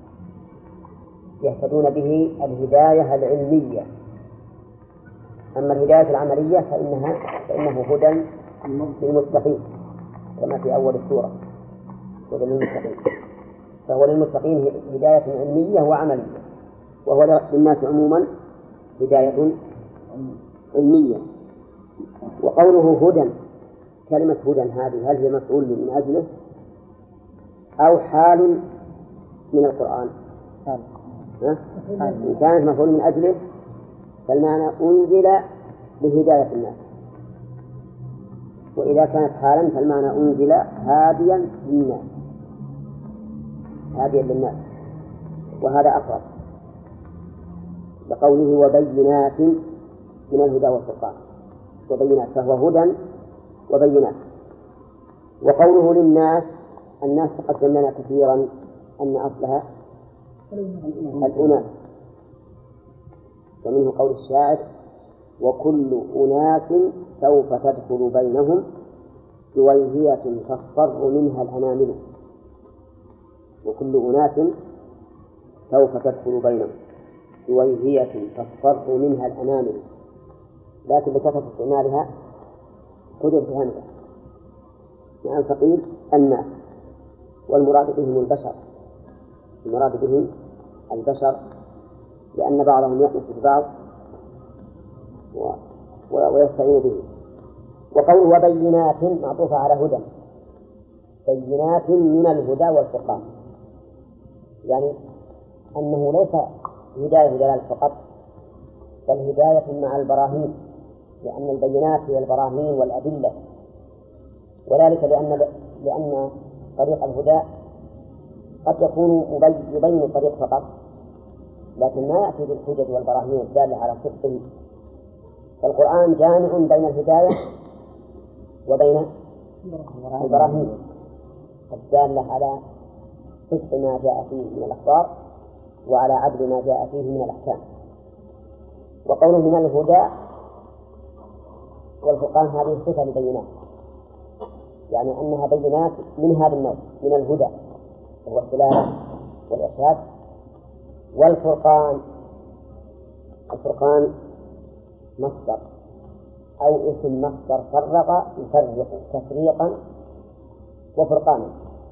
Speaker 1: يهتدون به الهداية العلمية. أما الهداية العملية فإنه هدى للمتقين كما في أول السورة، هدى للمتقين، فهو للمتقين هداية علمية وعملية، وهو للناس عموما هداية علمية. وقوله هدى، كلمة هدى هذه هل هي مفعول من أجله أو حال من القرآن؟ إن كانت مفعول من أجله فالمعنى أنزل لهداية الناس، وإذا كانت حالا فالمعنى أنزل هاديا للناس، هاديا للناس، وهذا أقرب لقوله وبينات من الهدى والفرقان، وبينات فهو هدى وبينات. وقوله للناس، الناس تقدم لنا كثيرا أن أصلها الأناس، ومنه قول الشاعر وكل أناس سوف تدخل بينهم جويهية تصفر منها الأنامل. وكل أناس سوف تدخل بينهم جويهية تصفر منها الأنامل، لكن لكثرة استعمالها حذفت همزة، يعني فقيل الناس، والمراد بهم البشر، المراد بهم البشر، لأن بعضهم يأنس ببعض ويستعين به. وقوله وبينات معطوفة على هدى، بينات من الهدى والفرقان، يعني أنه ليس هداية دلالة فقط، بل هداية مع البراهين، لأن البينات هي البراهين والأدلة، وذلك لأن طريق الهدى قد يكون يبين الطريق فقط، لكن ما يأتي بالحجج والبراهين الدالة على صدقه. فالقرآن جامع بين الهداية وبين البراهين الدالة على صدق ما جاء فيه من الأخبار وعلى عدل ما جاء فيه من الأحكام. وقوله من الهدى والفرقان هذه صفة لبينات، يعني أنها بينات من هذا النوع من الهدى وهو الدلالة والإرشاد. والفرقان
Speaker 6: الفرقان مصدر أو اسم مصدر فرق يفرق تفريقا وفرقانا،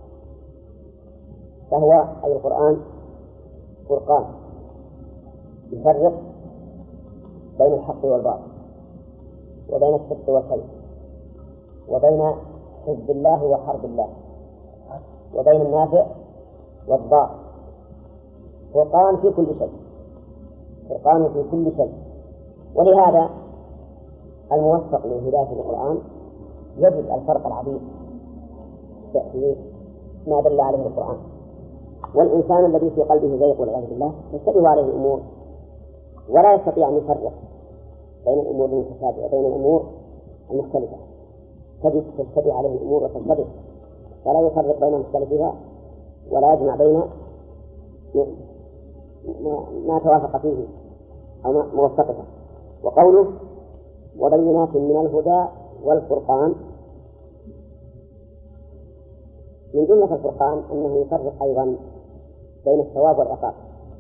Speaker 6: فهو أي القرآن فرقان يفرق بين الحق والباطل وبين الصدق والكذب وبين حزب الله وحرب الله وبين النافع والضار. فرقان في كل شيء، فرقان في كل شيء. ولهذا الموفق لهداية القرآن يجد الفرق العظيم في ما دل عليه القرآن. والإنسان الذي في قلبه زيغ والعياذ بالله تشتبه عليه الأمور ولا يستطيع أن يفرق بين الأمور المتشابهة وبين الأمور المختلفة، تجد تشتبه عليه الأمور وتلتبس ولا يفرق بين مختلفها ولا يجمع بين ما توافق فيه أو ما موفقه. وقوله وبينات من الهدى والفرقان، من جملة الفرقان أنه يفرق أيضا بين الثواب والعقاب،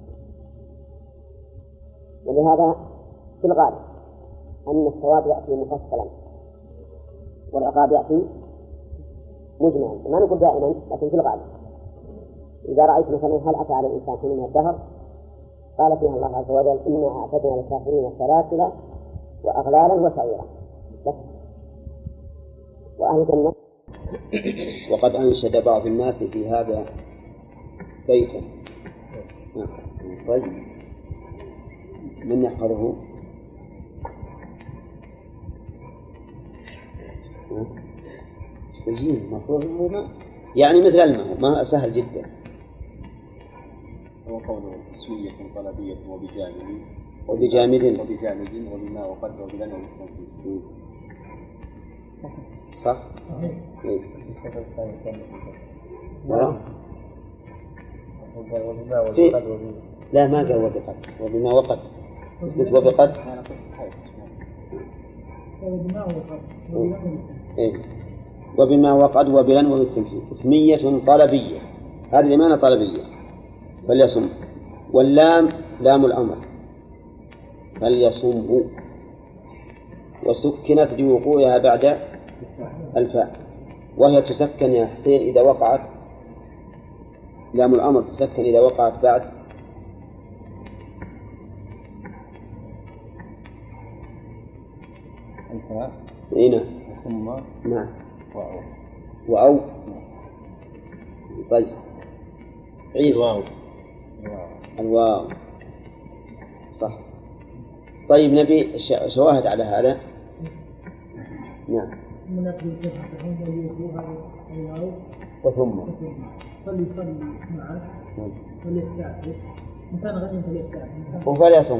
Speaker 6: ولهذا في الغالب أن الثواب يأتي مفصلا والعقاب يأتي مجمعا، ما نقول دائما لكن في الغالب. إذا رأيت مثلا هل أتى على الإنسان حين من الدهر قال فيها الله عز وجل إنا أعتدنا للكافرين سلاسل وأغلالا وسعيرا بس، وأهل الجنة.
Speaker 1: وقد أنشد بعض الناس في هذا بيتا. طيب من يحفظه؟ يجيب مفروض يعني مثل الماء ما سهل جدا.
Speaker 2: وقوله اسمية طلبية
Speaker 1: وبجامد
Speaker 2: وبما وقد وبلن والتنفيذ.
Speaker 1: صح؟ إيه. لا ما قال وبقد، وبما وقد قلت وبقد. إيه. وبما وقد وبلن والتنفيذ. اسمية طلبية، هذه لمعنى طلبية فليصم، واللام لام الأمر فليصمه، وسكنت لوقوعها بعد الفاء، وهي تسكن يا حسين إذا وقعت، لام الأمر تسكن إذا وقعت بعد
Speaker 2: الفاء.
Speaker 1: هنا
Speaker 2: ثم
Speaker 1: نعم وأو. طيب عيسى الواو صح. طيب نبي شواهد على هذا. نعم وثم
Speaker 5: فليصلي معه فليستعفف إن كان غنيا فليستعفف
Speaker 1: وفليصم.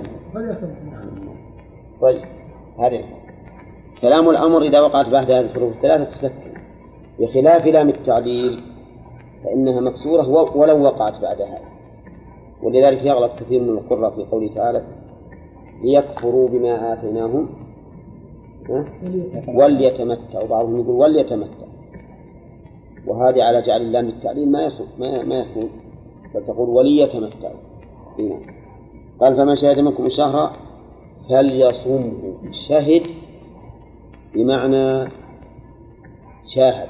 Speaker 1: طيب هذه كلام الأمر إذا وقعت بعد هذه الحروف الثلاثة تسكن، بخلاف لام التعليل فإنها مكسورة ولو وقعت بعد هذا. ولذلك يغلط كثير من القراء في قوله تعالى ليكفروا بما آتيناهم وليتمتعوا، بعضهم يقول وليتمتع، وهذه على جعل لام التعليل ما يكون، بل تقول وليتمتعوا. قال فمن شهد منكم الشهر فليصمه. شهد بمعنى شاهد،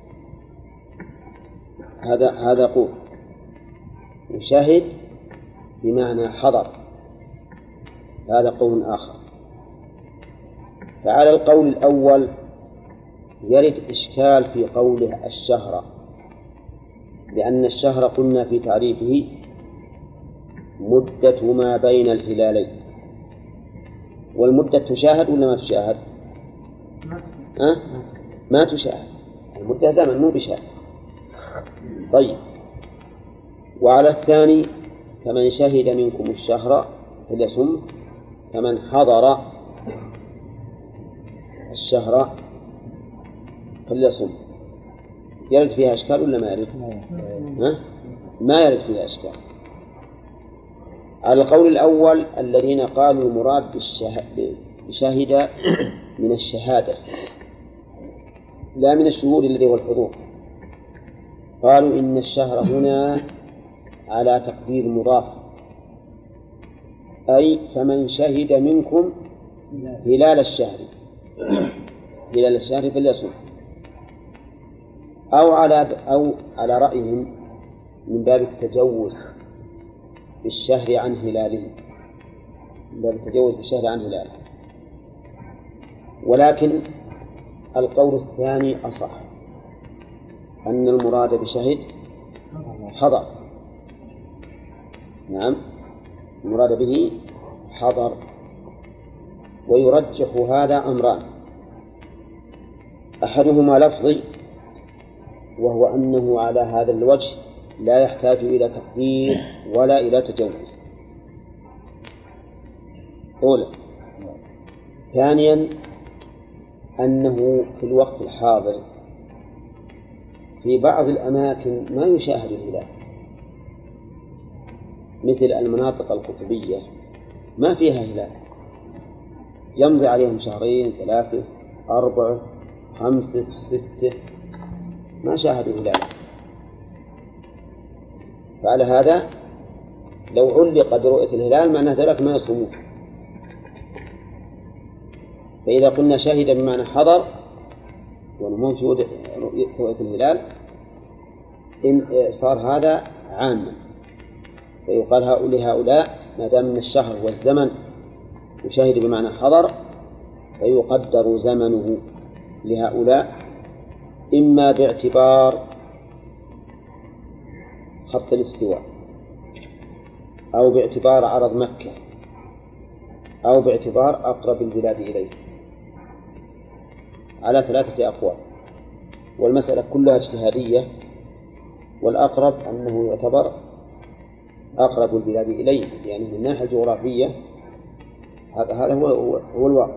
Speaker 1: هذا قول، وشهد بمعنى حضر، هذا قول آخر. فعلى القول الأول يرد إشكال في قوله الشهر، لأن الشهر قلنا في تعريفه مدة ما بين الهلالين، والمدة تشاهد ولا ما تشاهد؟ ما تشاهد، المدة زمن مو بشاهد. طيب وعلى الثاني فمن شهد منكم الشهر فليصم، فمن حضر الشهر فليصم. يرد فيها إشكال ولا ما يرد؟ ما يرد فيها إشكال. على القول الأول الذين قالوا المراد بشهد من الشهادة لا من الشهود الذي هو الحضور، قالوا إن الشهر هنا على تقدير مضاف، أي فمن شهد منكم هلال الشهر فليصم، أو على رأيهم من باب التجوز بالشهر عن هلاله، من باب التجوز بالشهر عن هلاله. ولكن القول الثاني أصح، أن المراد بشهد حضر. نعم، المراد به حضر. ويرجح هذا أمران: أحدهما لفظي، وهو أنه على هذا الوجه لا يحتاج إلى تقدير ولا إلى تجوز. أولا. ثانيا أنه في الوقت الحاضر في بعض الأماكن ما يشاهد الهلال، مثل المناطق القطبية ما فيها هلال، يمضي عليهم 2 3 4 5 6 ما شاهدوا هلالا. فعلى هذا لو علق برؤية الهلال معناه ذلك ما يصومون. فإذا قلنا شهد بمعنى حضر وموجود رؤية الهلال، إن صار هذا عاما، فيقال لهؤلاء ما دام من الشهر والزمن وشهد بمعنى حضر فيقدر زمنه لهؤلاء، إما باعتبار خط الاستواء، أو باعتبار عرض مكة، أو باعتبار أقرب البلاد إليه، على 3 أقوال. والمسألة كلها اجتهادية، والأقرب أنه يعتبر أقرب البلاد إليه، يعني من الناحية الجغرافية هذا هو الواقع.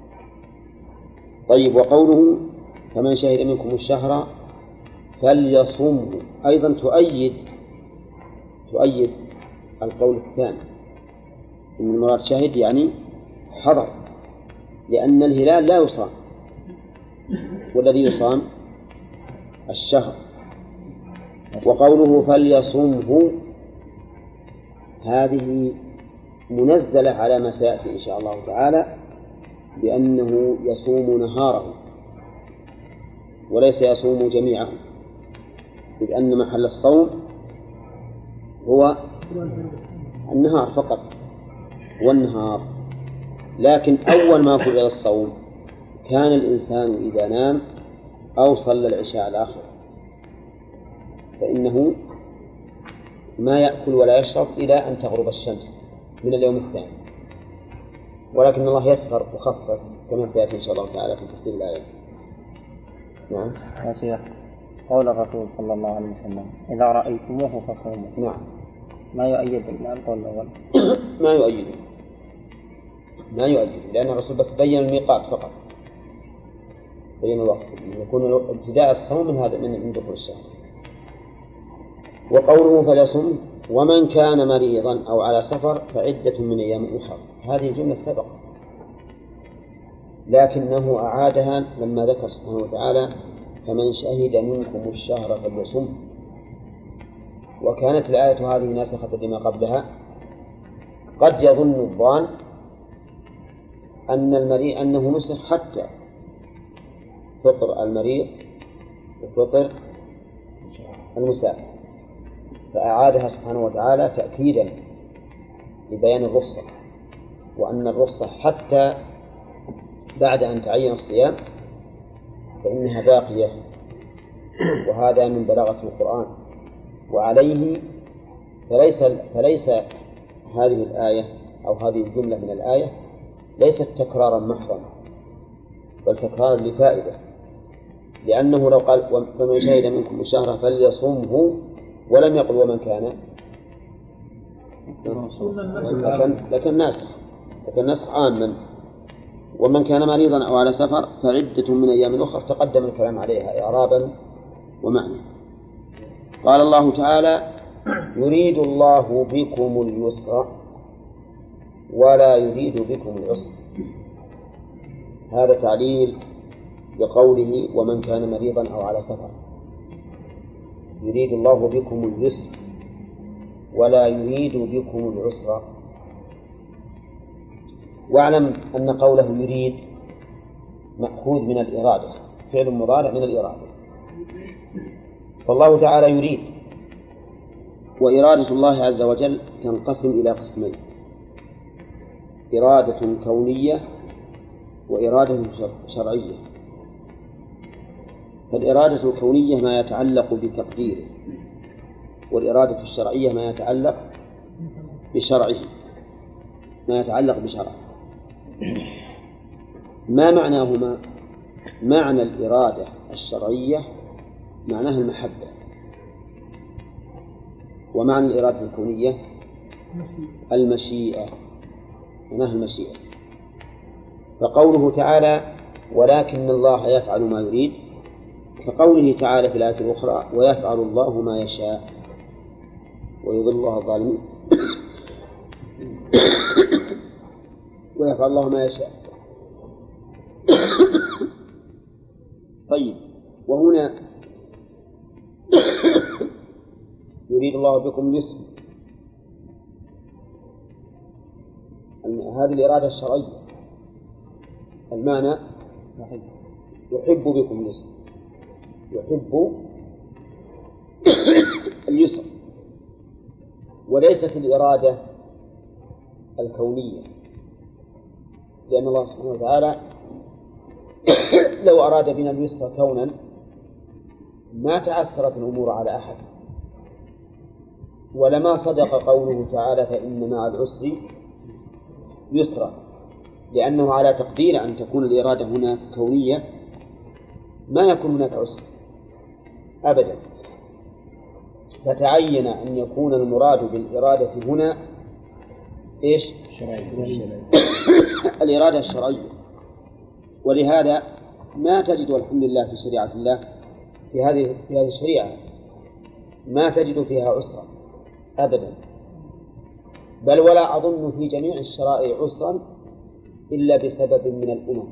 Speaker 1: طيب، وقوله فمن شهد منكم الشهر فليصمه أيضا تؤيد القول الثاني، إن المراد شهد يعني حضر، لأن الهلال لا يصام، والذي يصام الشهر. وقوله فليصمه هذه منزلة على ما سيأتي إن شاء الله تعالى، بأنه يصوم نهاره وليس يصوم جميعه، إذ أن محل الصوم هو النهار فقط والنهار. لكن أول ما فرض الصوم كان الإنسان إذا نام أو صلى العشاء الآخر فإنه ما يأكل ولا يشرب إلى أن تغرب الشمس من اليوم الثاني، ولكن الله يسر وخفف كما سيأتي إن شاء الله تعالى في تفسير الآية. نعم.
Speaker 2: يا شيخ، قول الرسول صلى الله عليه وسلم إذا رأيتموه فصوموا.
Speaker 1: نعم.
Speaker 2: ما يؤيد القول الأول.
Speaker 1: ما يؤيد لأن الرسول بس بين الميقات فقط، بين الوقت يكون ابتداء الصوم من دخول الشهر. وقوله فليصم ومن كان مريضا أو على سفر فعدة من أيام أخرى، هذه جملة سبق، لكنه أعادها لما ذكر سبحانه وتعالى فمن شهد منكم الشهر فليصم. وكانت الآية هذه ناسخة لما قبلها. قد يظن الظان أن المريء أنه نسخ حتى فطر المريض وفطر المسافر، فأعادها سبحانه وتعالى تأكيدا لبيان الرخصة، وأن الرخصة حتى بعد أن تعين الصيام فإنها باقية، وهذا من بلاغة القرآن. وعليه فليس هذه الآية أو هذه الجملة من الآية ليست تكرارا محضا، بل تكرارا لفائدة، لأنه لو قال فمن شهد منكم الشهر فليصمه ولم يقل ومن كان لكن ناسخ عاما. ومن كان مريضا أو على سفر فعدة من أيام أخرى تقدم الكلام عليها إعرابا ومعنى. قال الله تعالى يريد الله بكم اليسر ولا يريد بكم العسر، هذا تعليل لقوله ومن كان مريضا أو على سفر. يريد الله بكم اليسر ولا يريد بكم العسر، واعلم أن قوله يريد مأخوذ من الإرادة، فعل مضارع من الإرادة. فالله تعالى يريد، وإرادة الله عز وجل تنقسم إلى قسمين: إرادة كونية وإرادة شرعية. فالإرادة الكونية ما يتعلق بتقديره، والإرادة الشرعية ما يتعلق بشرعه، ما يتعلق بشرعه. ما معناهما؟ معنى الإرادة الشرعية معناها المحبة، ومعنى الإرادة الكونية المشيئة، معناها المشيئة. فقوله تعالى ولكن الله يفعل ما يريد، كقوله تعالى في الآية الأخرى ويفعل الله ما يشاء ويضل الله الظالمين. ويفعل الله ما يشاء. طيب، وهنا يريد الله بكم اليسر، هذه الإرادة الشرعية. المعنى يحب بكم اليسر، يحب اليسر، وليست الإرادة الكونية، لأن الله سبحانه وتعالى لو أراد بنا اليسر كونا ما تعسرت الأمور على أحد، ولما صدق قوله تعالى فإن مع العسر يسرا، لأنه على تقدير أن تكون الإرادة هنا كونية ما يكون هناك عسر أبدا. فتعين أن يكون المراد بالإرادة هنا إيش؟ الإرادة الشرعية. ولهذا ما تجد والحمد لله في شريعة الله في هذه الشريعة ما تجد فيها عسرا أبدا، بل ولا أظن في جميع الشرائع عسرا إلا بسبب من الأمم،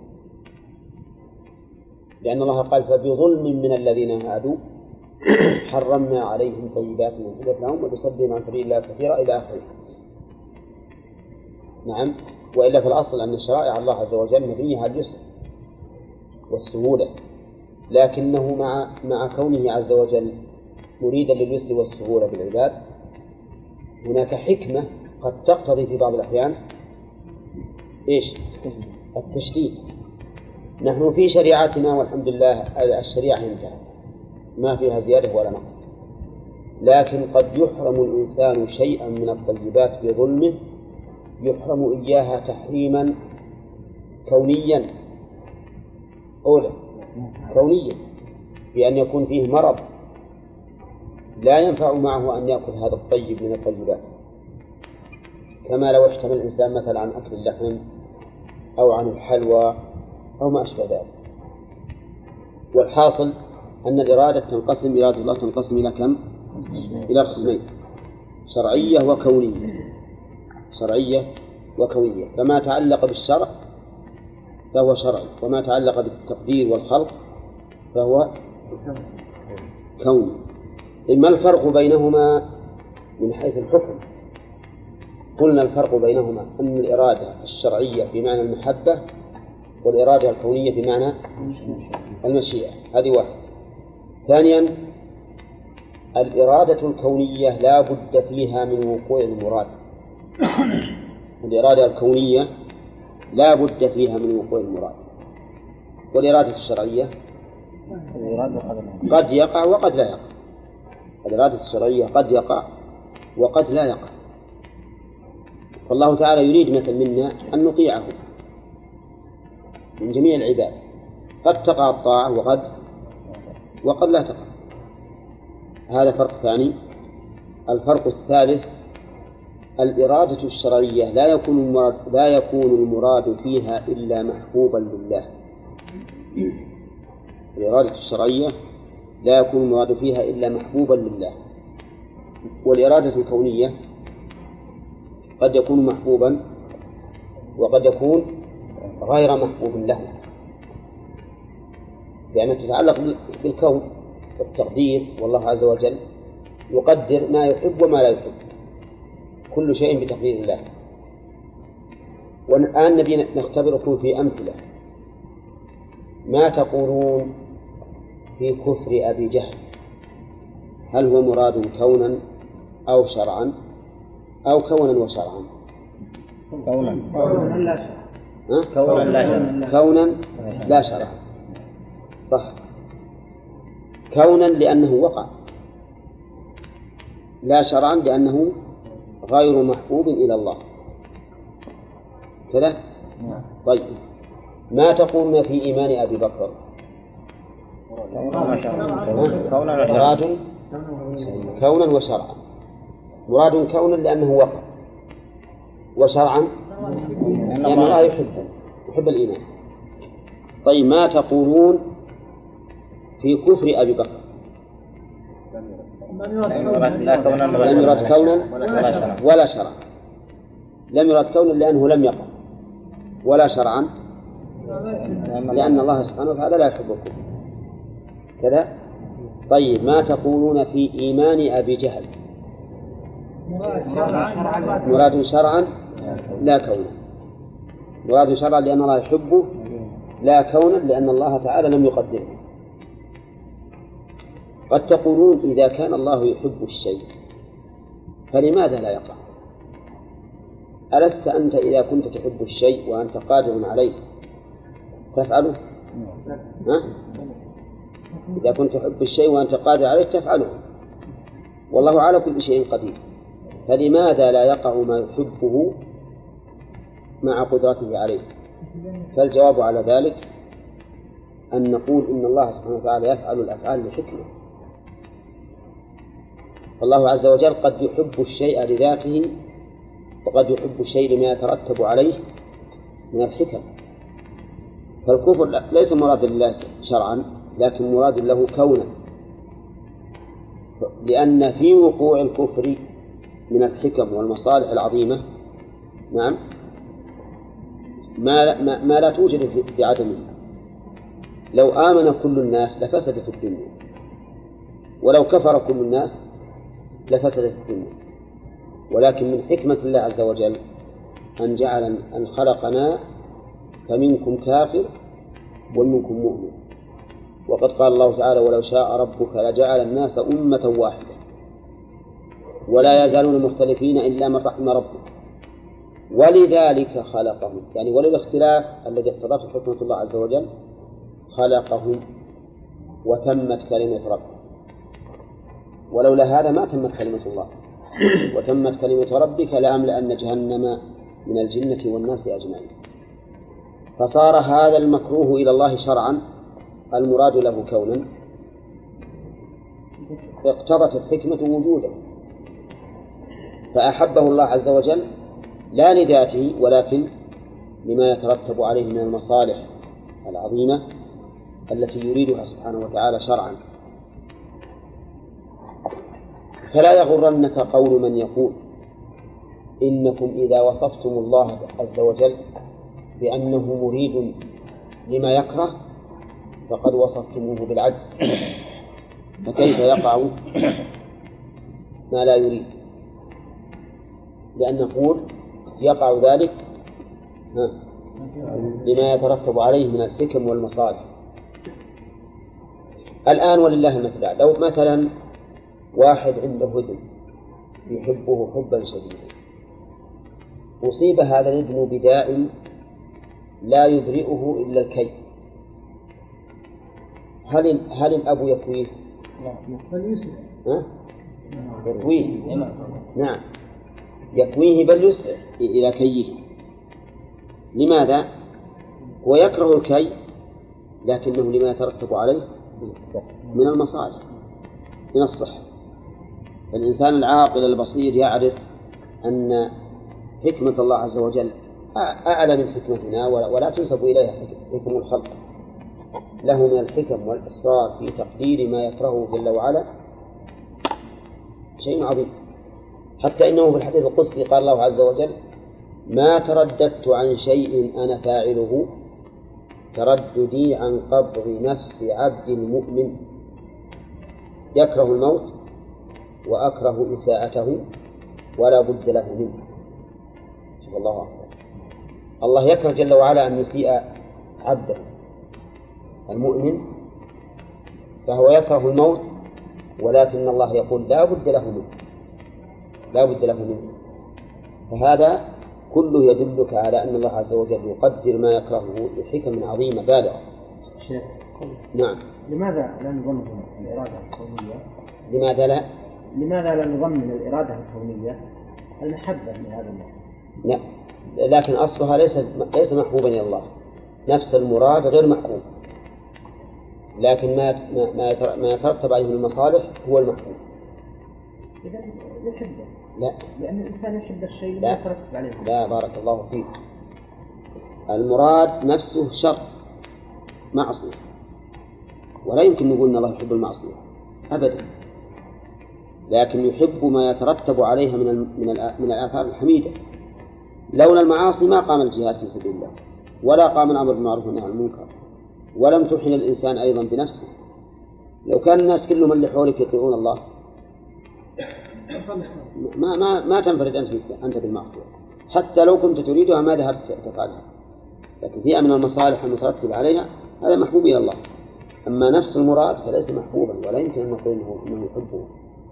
Speaker 1: لأن الله قال فبظلم من الذين هادوا حرمنا عليهم طيبات أحلت لهم وبصدهم عن سبيل الله كثيرا إلى آخره. نعم، وإلا في الأصل أن شرائع الله عز وجل مبنية على اليسر والسهولة، لكنه مع كونه عز وجل مريدا لليسر والسهولة بالعباد هناك حكمة قد تقتضي في بعض الأحيان إيش؟ التشديد. نحن في شريعتنا والحمد لله الشريعة انتهت ما فيها زيادة ولا نقص، لكن قد يحرم الإنسان شيئا من الطيبات بظلمه، يحرم إياها تحريما كونيا أولا كونيا، بأن يكون فيه مرض لا ينفع معه أن يأكل هذا الطيب من الطيبات، كما لو احتمل الإنسان مثلا عن أكل اللحم أو عن الحلوى أو ما أشبه ذلك. والحاصل أن الإرادة إرادة الله تنقسم إلى كم؟ إلى قسمين: شرعية وكونية. شرعية وكونية، فما تعلق بالشرع فهو شرعي، وما تعلق بالتقدير والخلق فهو كوني. ما الفرق بينهما من حيث الحكم؟ قلنا الفرق بينهما أن الإرادة الشرعية بمعنى المحبة، والإرادة الكونية بمعنى المشيئة. هذه واحد. ثانيا، الإرادة الكونية لا بد فيها من وقوع المراد. الإرادة الكونية لا بد فيها من وقوع المراد، والإرادة الشرعية قد يقع وقد لا يقع. الإرادة الشرعية قد يقع وقد لا يقع. فالله تعالى يريد مثل منا أن نطيعه من جميع العباد، قد تقع الطاعة وقد لا تقع. هذا فرق ثاني. الفرق الثالث: الإرادة الشرعية لا يكون المراد فيها إلا محبوبا لله. الإرادة الشرعية لا يكون المراد فيها إلا محبوبا لله، والإرادة الكونية قد يكون محبوبا وقد يكون غير محبوب له، لأنها تتعلق بالكون والتقدير، والله عز وجل يقدر ما يحب وما لا يحب، كل شيء بتقدير الله. والآن نبي نختبركم في أمثلة. ما تقولون في كفر أبي جهل؟ هل هو مراد كونا أو شرعا أو كونا وشرعا؟
Speaker 2: كونا
Speaker 3: لا شرع.
Speaker 1: كونا لا شرعا، صح. كونا لأنه وقع، لا شرعا لأنه غير محبوب إلى الله كذا. طيب ما تقولون في إيمان أبي بكر؟ مراد كونا وشرعا. مراد كونا لأنه وقع، وشرعا لأن الله يحب الإيمان. طيب ما تقولون في كفر أبي بكر؟ لم يرد كونا ولا شرعا. لم يرد كونا لأنه لم يقع، ولا شرعا لأن الله سبحانه وتعالى لا يحب الكفر كذا. طيب ما تقولون في إيمان أبي جهل؟ مراد شرعا لا كونا. مراد شرعا لأن الله يحبه، لا كونا لأن الله تعالى لم يقدره. قد تقولون إذا كان الله يحب الشيء فلماذا لا يقع؟ ألست أنت إذا كنت تحب الشيء وأنت قادر عليه تفعله؟ ها؟ إذا كنت تحب الشيء وأنت قادر عليه تفعله، والله على كل شيء قدير، فلماذا لا يقع ما يحبه مع قدرته عليه؟ فالجواب على ذلك أن نقول إن الله سبحانه وتعالى يفعل الأفعال لحكمة. فالله عز وجل قد يحب الشيء لذاته، وقد يحب الشيء لما يترتب عليه من الحكم. فالكفر ليس مراد لله شرعا لكن مراد له كونا، لأن في وقوع الكفر من الحكم والمصالح العظيمة نعم ما لا توجد في عدمه. لو آمن كل الناس لفسدت الدنيا، ولو كفر كل الناس لفسدت الدنيا. ولكن من حكمة الله عز وجل أن جعل أن خلقنا فمنكم كافر ومنكم مؤمن. وقد قال الله تعالى: ولو شاء ربك لجعل الناس أمة واحدة ولا يزالون مختلفين إلا من رحم ربك ولذلك خلقهم، يعني وللاختلاف الذي اقتضته حكمة الله عز وجل خلقهم وتمت كلمة ربك. ولولا هذا ما تمت كلمة الله، وتمت كلمة ربك لأملأن جهنم من الجنة والناس أجمعين. فصار هذا المكروه إلى الله شرعا المراد له كونا، اقتضت الحكمة وجوده فأحبه الله عز وجل لا لذاته ولكن لما يترتب عليه من المصالح العظيمة التي يريدها سبحانه وتعالى شرعا. فلا يغرنك قول من يقول إنكم إذا وصفتم الله عز وجل بأنه مريد لما يكره فقد وصفتموه بالعجز، فكيف يقع ما لا يريد؟ لأن نقول يقع ذلك لما يترتب عليه من الحكم والمصالح. الآن ولله المثل، لو مثلا واحد عنده ابن يحبه حبا شديدا، أصيب هذا الابن بداء لا يبرئه إلا الكي، هل الأب يكويه؟ يكويه، نعم يكويه بل يسرع إلى كيه. لماذا؟ هو يكره الكي لكنه لما يترتب عليه من المصالح من الصحة. فالإنسان العاقل البصير يعرف أن حكمة الله عز وجل أعلى من حكمتنا ولا تنسب إليها حكم الخلق. له من الحكم والإصرار في تقدير ما يكرهه جل وعلا شيء عظيم، حتى إنه في الحديث القدسي قال الله عز وجل: ما ترددت عن شيء أنا فاعله ترددي عن قبض نفس عبد المؤمن يكره الموت وأكره إساءته ولا بد له منه. شوف الله أكبر. الله يكره جل وعلا أن يسيء عبده المؤمن، فهو يكره الموت، ولكن الله يقول لا بد له منه، لا بد له منه. فهذا كله يدلك على أن الله عز وجل يقدر ما يكرهه بحكم عظيمة بالغة.
Speaker 3: شيخ.
Speaker 1: نعم.
Speaker 3: لماذا لا نضمن الإرادة الكونية؟
Speaker 1: لماذا
Speaker 3: لا نضمن الإرادة الكونية المحبة لهذا النوع؟
Speaker 1: لا، لكن أصلها ليس محبوبا إلى الله، نفس المراد غير محبوب، لكن ما يترتب عليه من المصالح هو المحبوب.
Speaker 3: إذا يحبه.
Speaker 1: لا،
Speaker 3: لأن الإنسان يحب الشيء لا يترتب عليه.
Speaker 1: لا، بارك الله فيك. المراد نفسه شر، معصية، ولا يمكن نقول أن الله يحب المعصية أبدا، لكن يحب ما يترتب عليها من الآثار الحميدة. لولا المعاصي ما قام الجهاد في سبيل الله، ولا قام الأمر بالمعروف والنهي عن المنكر، ولم تحن الإنسان أيضا بنفسه. لو كان الناس كلهم اللي حولك يطيعون الله ما تنفرد أنت بالمعصية، حتى لو كنت تريدها ما ذهبت تفعلها. لكن فيها من المصالح المترتب عليها هذا محبوب إلى الله. أما نفس المراد فليس محبوبا، ولا يمكن أن نقول إنه يحبه.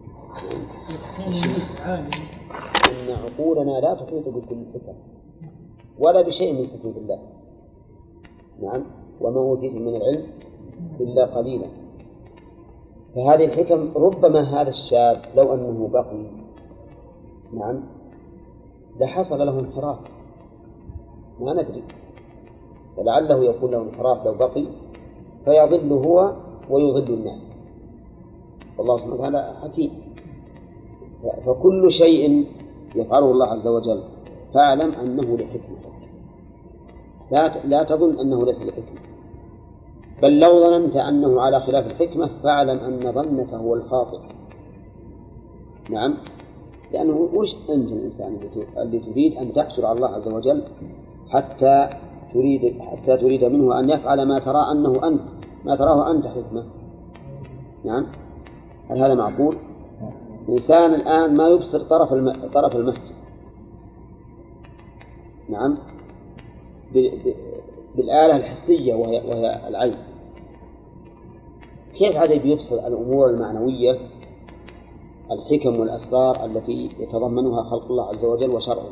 Speaker 1: إن عقولنا لا تحيط بكل الحكم ولا بشيء من حكمة الله. نعم. وما أوتيتم من العلم إلا قليلا. فهذه الحكم ربما هذا الشاب لو أنه بقي نعم لحصل له انحراف، ما ندري، فلعله يكون له انحراف لو بقي فيضل هو ويضل الناس، والله سبحانه وتعالى حكيم. فكل شيء يفعله الله عز وجل فاعلم أنه لحكمة، لا تظن أنه ليس لحكمة، بل لو ظننت أنه على خلاف الحكمة فاعلم أن ظنك هو الخاطئ. نعم. لأنه وش أنت الإنسان اللي تريد أن تحصل على الله عز وجل حتى تريد منه أن يفعل ما تراه أنت حكمة؟ نعم. هل هذا معقول؟ إنسان الآن ما يبصر طرف المسجد، نعم، بالآلة الحسية وهي العين، كيف هذا بيبصر الأمور المعنوية، الحكم والأسرار التي يتضمنها خلق الله عز وجل وشرعه؟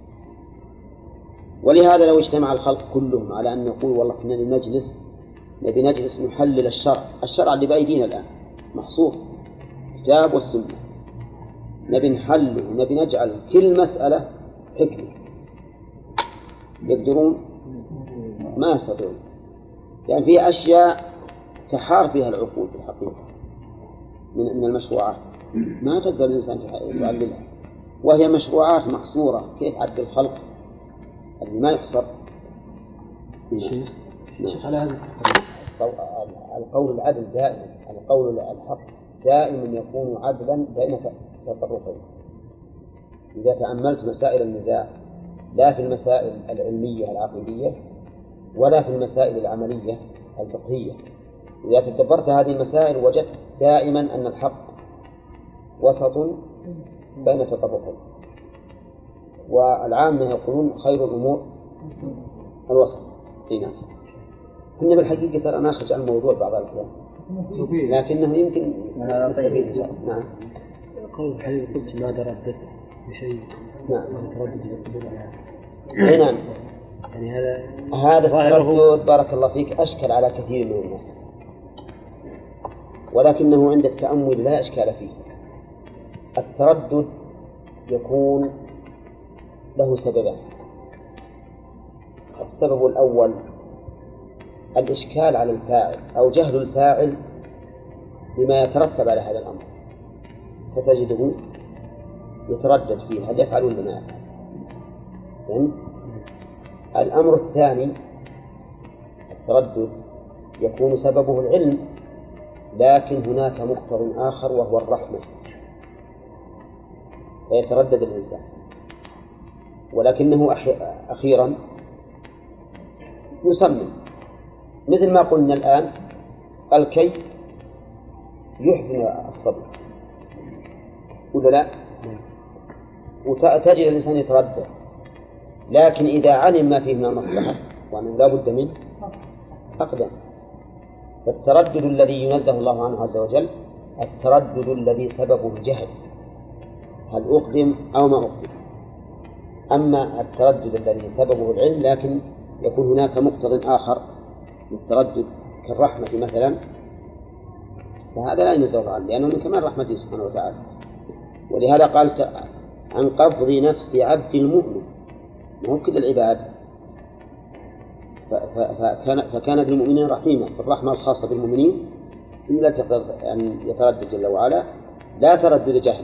Speaker 1: ولهذا لو اجتمع الخلق كلهم على أن نقول والله إحنا نبي نجلس نحلل الشرع اللي بأيدينا الآن محصور الكتاب والسنة، نبي نحلل ونبي نجعل كل مسألة حكمة، يقدرون؟ ما يستطيعون، لأن في أشياء تحار فيها العقول في الحقيقة من المشروعات، ما تقدر الإنسان يعللها، وهي مشروعات محصورة، كيف عد الخلق اللي ما يحصر؟
Speaker 3: على هذا
Speaker 1: القول العدل دائما، القول الحق دائما يكون عدلا بين تطرفين. إذا تأملت مسائل النزاع لا في المسائل العلمية العقيدية ولا في المسائل العملية الفقهية، إذا تدبرت هذه المسائل وجدت دائما أن الحق وسط بين تطرفين، والعامة يقولون خير الأمور الوسط. نعم. كنا بالحقيقة ترى ناخذ عن الموضوع بعض الأحيان لكنه يمكن نستفيد. نعم.
Speaker 3: قول الحديث القدسي ما تردد بشيء.
Speaker 1: نعم.
Speaker 3: تردد يقدر على.
Speaker 1: نعم.
Speaker 3: يعني
Speaker 1: هذا التردد بارك الله فيك أشكل على كثير من الناس، ولكنه عند التأمل لا إشكال فيه. التردد يكون له سببان. السبب الأول الإشكال على الفاعل أو جهل الفاعل بما يترتب على هذا الأمر، فتجده يتردد فيه هل يفعل ولا ما يفعل. فهمت؟ الأمر الثاني التردد يكون سببه العلم، لكن هناك مقتضى آخر وهو الرحمة، فيتردد الإنسان، ولكنه أخيرا يصمم، مثل ما قلنا الآن الكي يحسن الصبر ولا لا؟ وتجد الإنسان يتردد لكن إذا علم ما فيه من المصلحة وأنه لا بد منه أقدم. فالتردد الذي ينزه الله عنه عز وجل التردد الذي سببه الجهل، هل أقدم أو ما أقدم. أما التردد الذي سببه العلم لكن يكون هناك مقتضى آخر للتردد كالرحمة مثلا، فهذا لا ينزه الله عنه لأنه من كمال رحمته سبحانه وتعالى. ولهذا قال عن قبض نفس عبد المؤمن، مو كل العباد، فكان بالمؤمنين رحيما. الرحمة الخاصة بالمؤمنين إن لا تقدر أن يتردد جل وعلا لا تردد جهل.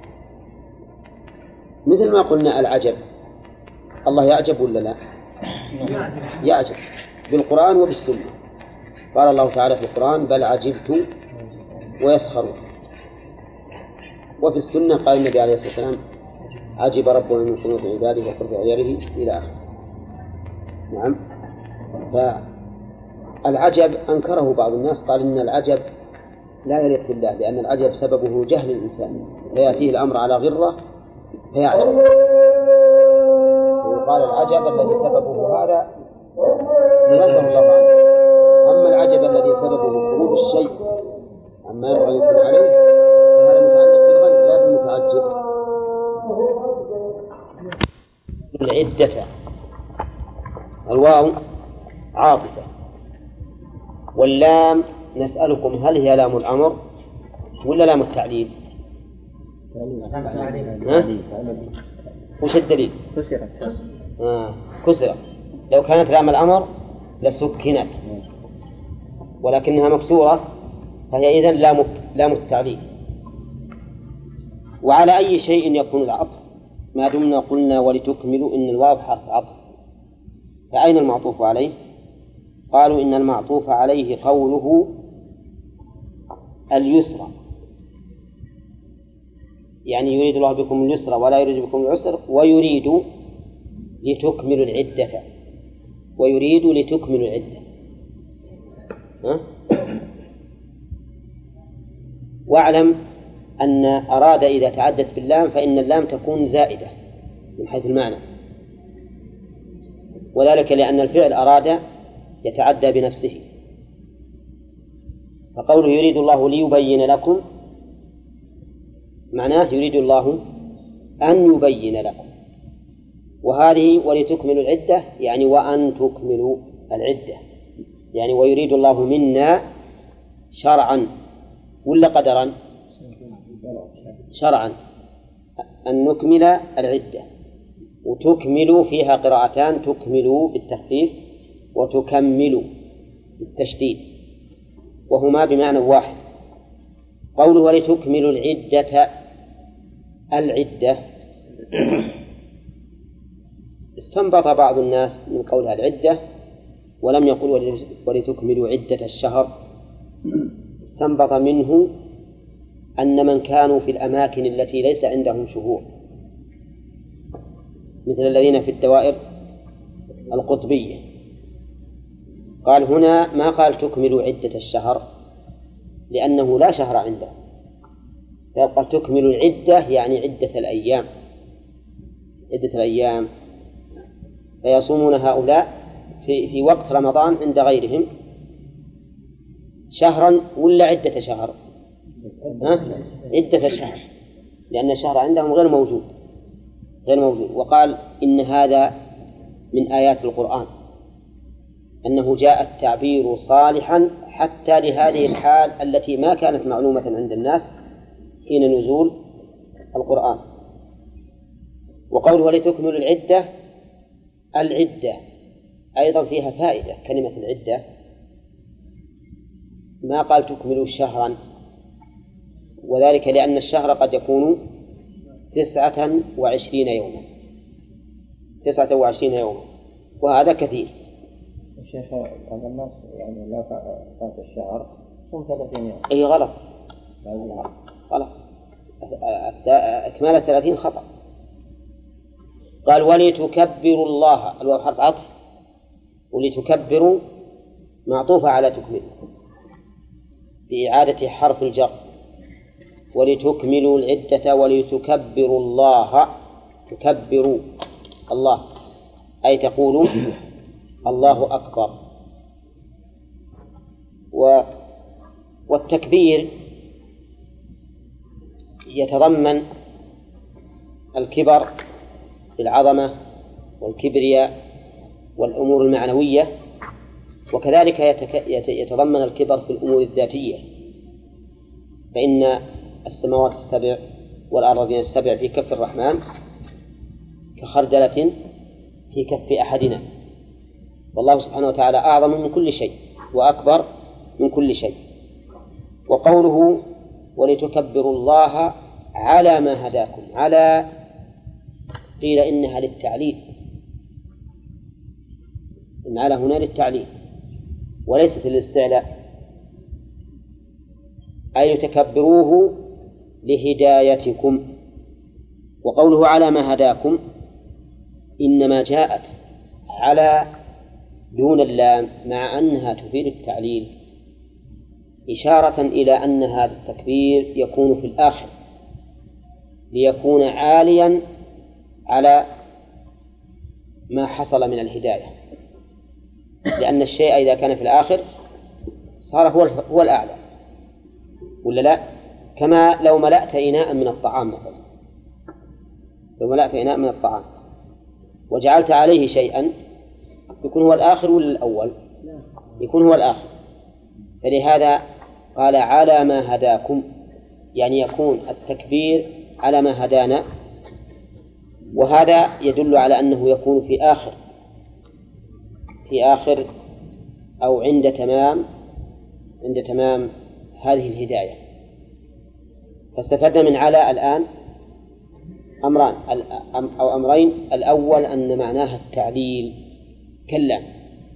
Speaker 1: مثل ما قلنا العجب، الله يعجب ولا لا؟ يعجب بالقرآن وبالسنة. قال الله تعالى في القرآن بل عجبت ويسخرون، وفي السنة قال النبي عليه الصلاة والسلام عجب ربنا من قنوط عباده وقرب عياله إلى آخره. نعم. فالعجب أنكره بعض الناس، قال إن العجب لا يليق بالله لأن العجب سببه جهل الإنسان فيأتيه الأمر على غرة فيعجب، ويقال العجب الذي سببه هذا ينزه الله عنه. أما العجب الذي سببه خروج الشيء عما يبغى يكون عليه فهذا متعلق بالغيب لا بالمتعجب. العدة الواو عاطفة، واللام نسألكم هل هي لام الأمر ولا لام التعليل؟ وش الدليل؟ كسرت. لو كانت لام الأمر لسكنت، ولكنها مكسورة فهي إذن لام التعليل. وعلى أي شيء يكون العطف ما دمنا قلنا ولتكملوا إن الواو حرف عطف، فأين المعطوف عليه؟ قالوا إن المعطوف عليه قوله اليسر، يعني يريد الله بكم اليسر ولا يريد بكم العسر، ويريد لتكملوا العدة، ويريد لتكملوا العدة. واعلم أن أراد إذا تعدت باللام فإن اللام تكون زائدة من حيث المعنى، وذلك لأن الفعل أراد يتعدى بنفسه. فقوله يريد الله ليبين لكم معناه يريد الله أن يبين لكم، وهذه ولتكملوا العدة يعني وأن تكملوا العدة، يعني ويريد الله منا شرعا ولا قدرا؟ شرعا أن نكمل العدة. وتكملوا فيها قراءتان، تكملوا بالتخفيف وتكملوا بالتشديد، وهما بمعنى واحد. قوله ولتكملوا العدة، العدة استنبط بعض الناس من قولها العدة ولم يقول ولتكملوا عدة الشهر، استنبط منه أن من كانوا في الأماكن التي ليس عندهم شهور مثل الذين في الدوائر القطبية، قال هنا ما قال تكملوا عدة الشهر لأنه لا شهر عنده، قال تكملوا العدة يعني عدة الأيام، عدة الأيام. فيصومون هؤلاء في وقت رمضان عند غيرهم شهرا ولا عدة شهر؟ عدة شهر، لأن الشهر عندهم غير موجود. وقال إن هذا من آيات القرآن أنه جاء التعبير صالحا حتى لهذه الحال التي ما كانت معلومة عند الناس حين نزول القرآن. وقوله ولتكملوا العدة، العدة أيضا فيها فائدة. كلمة العدة ما قال تكملوا شهرا، وذلك لأن الشهر قد يكون 29 يوما، 29 يوما، وهذا كثير.
Speaker 2: الشيخ بعض الناس يعني لا فات الشهر صوم 30 يوم.
Speaker 1: أي غلط، غلط، إكمال 30 خطأ. قال ولتكبروا الله، الواو حرف عطف، ولتكبروا معطوفة على تكملوا بإعادة حرف الجر، ولتكملوا العدة ولتكبروا الله، تكبروا الله أي تقول الله أكبر. والتكبير يتضمن الكبر بالعظمة والكبرياء والأمور المعنوية، وكذلك يتضمن الكبر في الأمور الذاتية، فإن السماوات السبع والأرضين السبع في كف الرحمن كخردلة في كف أحدنا، والله سبحانه وتعالى أعظم من كل شيء وأكبر من كل شيء. وقوله ولتكبروا الله على ما هداكم، على قيل إنها للتعليل، إن على هنا للتعليل وليست للاستعلاء، أي تكبروه لهدايتكم. وقوله على ما هداكم إنما جاءت على دون اللام مع أنها تفيد التعليل، إشارة إلى أن هذا التكبير يكون في الآخر ليكون عاليا على ما حصل من الهداية، لأن الشيء إذا كان في الآخر صار هو الأعلى، ولا لا؟ كما لو ملأت إناء من الطعام مثلا، لو ملأت إناء من الطعام وجعلت عليه شيئا يكون هو الآخر ولا الأول؟ يكون هو الآخر. فلهذا قال على ما هداكم، يعني يكون التكبير على ما هدانا، وهذا يدل على أنه يكون في آخر أو عند تمام هذه الهداية. فاستفدنا من على الآن أمرين، الأول أن معناها التعليل كاللام،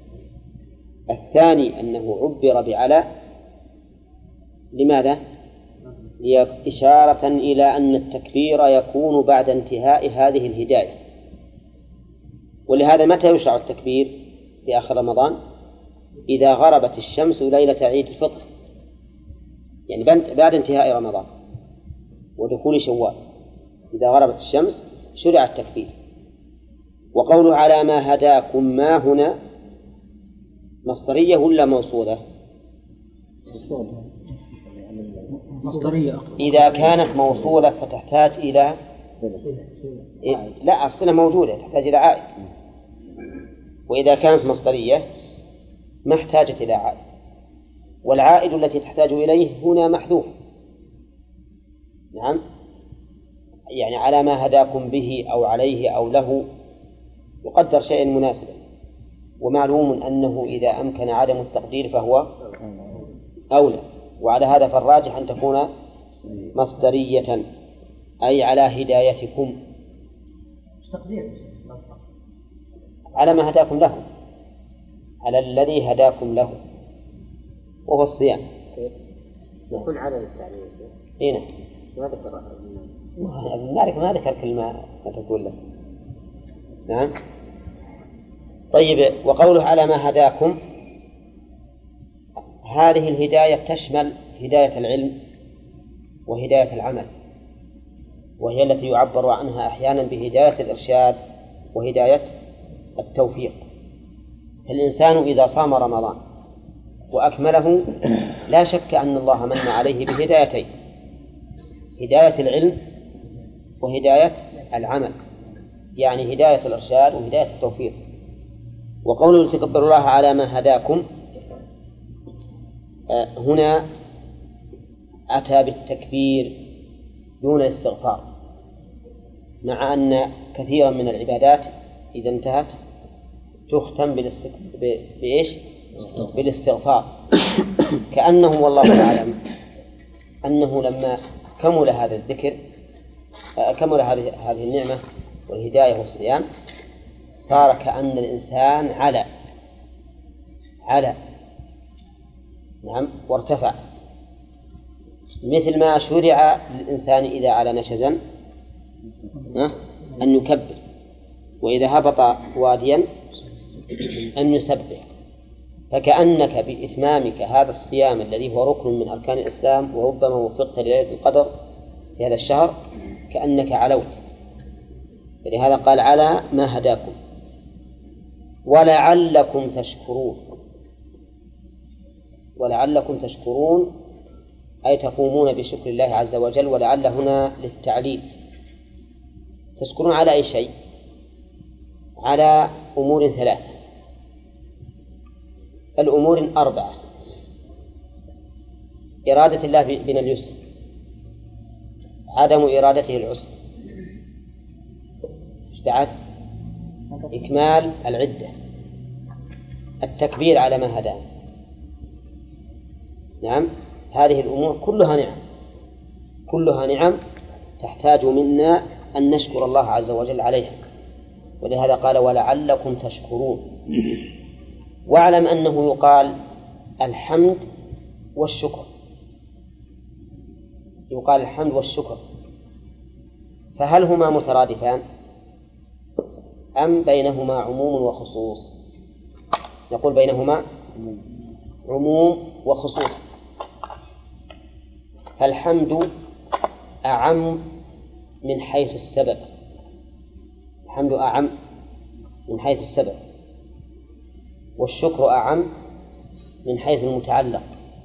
Speaker 1: الثاني أنه عبر بعلى، لماذا؟ إشارة إلى أن التكبير يكون بعد انتهاء هذه الهداية. ولهذا متى يشرع التكبير في آخر رمضان؟ إذا غربت الشمس ليلة عيد الفطر، يعني بعد انتهاء رمضان ودخول شوال، إذا غربت الشمس شرع التكبير. وقوله على ما هداكم، ما هنا مصدرية ولا موصولة؟
Speaker 3: مصدرية.
Speaker 1: إذا كانت موصولة فتحتاج إلى لا، الصلة موجودة تحتاج إلى عائد، وإذا كانت مصدرية ما احتاجت إلى عائد، والعائد التي تحتاج إليه هنا محذوف. نعم، يعني على ما هداكم به أو عليه أو له يقدر شيئا مناسبا، ومعلوم أنه إذا أمكن عدم التقدير فهو أولى، وعلى هذا فالراجح أن تكون مصدرية أي على هدايتكم، على ما هداكم له، على الذي هداكم له وهو الصيام.
Speaker 6: يكون على التعليل.
Speaker 1: هنا
Speaker 6: ما ذكر
Speaker 1: ابن مالك ما ذكر كلمة ما تقول له. نعم. طيب، وقوله على ما هداكم، هذه الهداية تشمل هداية العلم وهداية العمل، وهي التي يعبر عنها أحيانا بهداية الإرشاد وهداية التوفيق. فالإنسان إذا صام رمضان وأكمله لا شك أن الله من عليه بهدايتين، هداية العلم وهداية العمل، يعني هداية الإرشاد وهداية التوفيق. وقوله تكبر الله على ما هداكم، هنا أتى بالتكبير دون الاستغفار، مع أن كثيرا من العبادات إذا انتهت تختم بالاستغفار، كأنه والله أعلم أنه لما كمل هذا الذكر، كمل هذه النعمة والهداية والصيام، صار كأن الإنسان على نعم وارتفع، مثل ما شرع للإنسان إذا على نشزا أن يكبر، وإذا هبط واديا أن يسبح. فكأنك بإتمامك هذا الصيام الذي هو ركن من أركان الإسلام، وربما وفقت لليلة القدر في هذا الشهر، كأنك علوت. فلهذا قال على ما هداكم،
Speaker 6: ولعلكم تشكرون. ولعلكم تشكرون أي تقومون بشكر الله عز وجل، ولعل هنا للتعليل. تشكرون على أي شيء؟ على أمور ثلاثة، الأمور 4: إرادة الله بنا اليسر، عدم إرادته العسر، بعد إكمال العدة، التكبير على ما هدانا. نعم، هذه الأمور كلها نعم تحتاج منا أن نشكر الله عز وجل عليها، ولهذا قال ولعلكم تشكرون. واعلم أنه يقال الحمد والشكر، يقال الحمد والشكر، فهل هما مترادفان أم بينهما عموم وخصوص؟ نقول بينهما عموم وخصوص. فالحمد أعم من حيث السبب، الحمد أعم من حيث السبب، والشكر أعم من حيث المتعلق.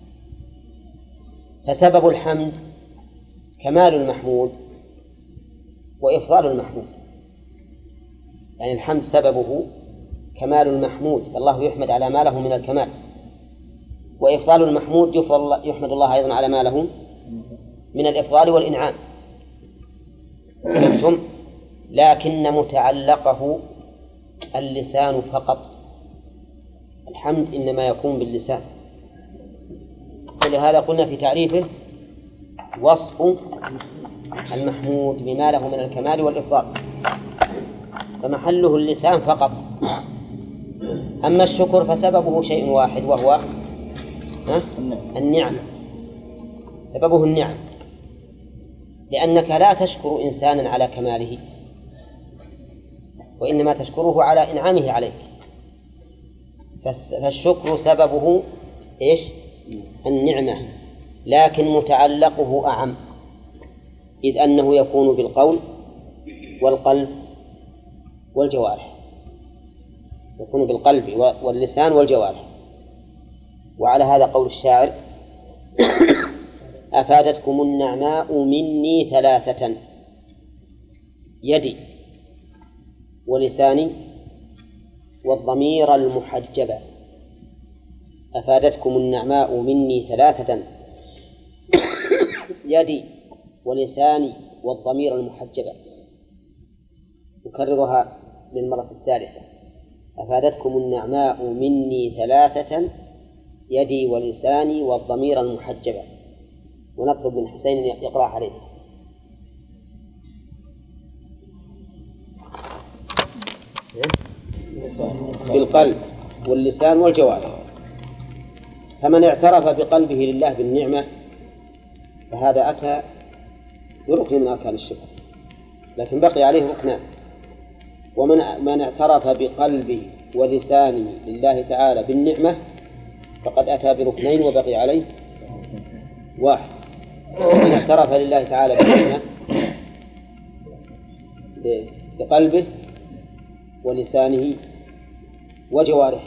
Speaker 6: فسبب الحمد كمال المحمود وإفضال المحمود، يعني الحمد سببه كمال المحمود، فالله يحمد على ما له من الكمال، وإفضال المحمود يحمد الله أيضا على ما له من الإفضال والإنعام. فهمتم؟ لكن متعلقه اللسان فقط، الحمد إنما يكون باللسان. ولهذا قلنا في تعريفه وصف المحمود بما له من الكمال والإفضال، فمحله اللسان فقط. أما الشكر فسببه شيء واحد وهو النعم، سببه النعم، لأنك لا تشكر إنسانا على كماله، وإنما تشكره على إنعامه عليك. فالشكر سببه إيش؟ النعمة، لكن متعلقه أعم، إذ أنه يكون بالقول والقلب والجوارح، يكون بالقلب واللسان والجوارح. وعلى هذا قول الشاعر أفادتكم النعماء مني 3: يدي ولساني والضمير المحجبة. أفادتكم النعماء مني 3: يدي ولساني والضمير المحجبة. أكررها للمرة الثالثة: أفادتكم النعماء مني 3: يدي ولساني والضمير المحجبة. ونطلب من حسين يقرأ عليه. بالقلب واللسان والجوارح. فمن اعترف بقلبه لله بالنعمة فهذا أتى بركن من أركان الشكر، لكن بقي عليه ركنان. ومن اعترف بقلبه ولسانه لله تعالى بالنعمة فقد أتى بركنين وبقي عليه واحد. ومن اعترف لله تعالى بالنعمة بقلبه ولسانه وجوارحه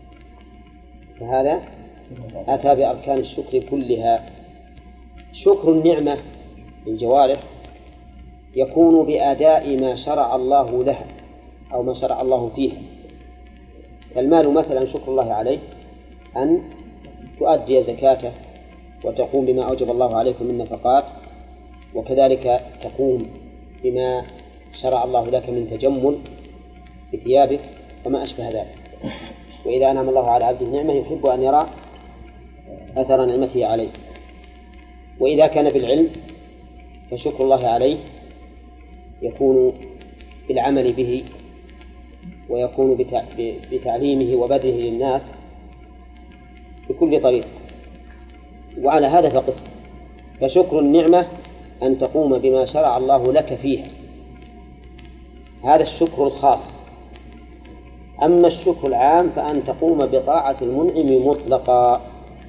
Speaker 6: فهذا أتى بأركان الشكر كلها. شكر النعمة بالجوارح يكون بأداء ما شرع الله لها أو ما شرع الله فيها. فالمال مثلا شكر الله عليه أن تؤدي زكاته وتقوم بما أوجب الله عليك من نفقات، وكذلك تقوم بما شرع الله لك من تجمل بثيابك وما أشبه ذلك. وإذا أنعم الله على عبده نعمة يحب أن يرى أثر نعمته عليه. وإذا كان بالعلم فشكر الله عليه يكون بالعمل به، ويكون بتعليمه وبذله للناس بكل طريق. وعلى هذا فقس. فشكر النعمة أن تقوم بما شرع الله لك فيها، هذا الشكر الخاص. أما الشكر العام فأن تقوم بطاعة المنعم مطلقا.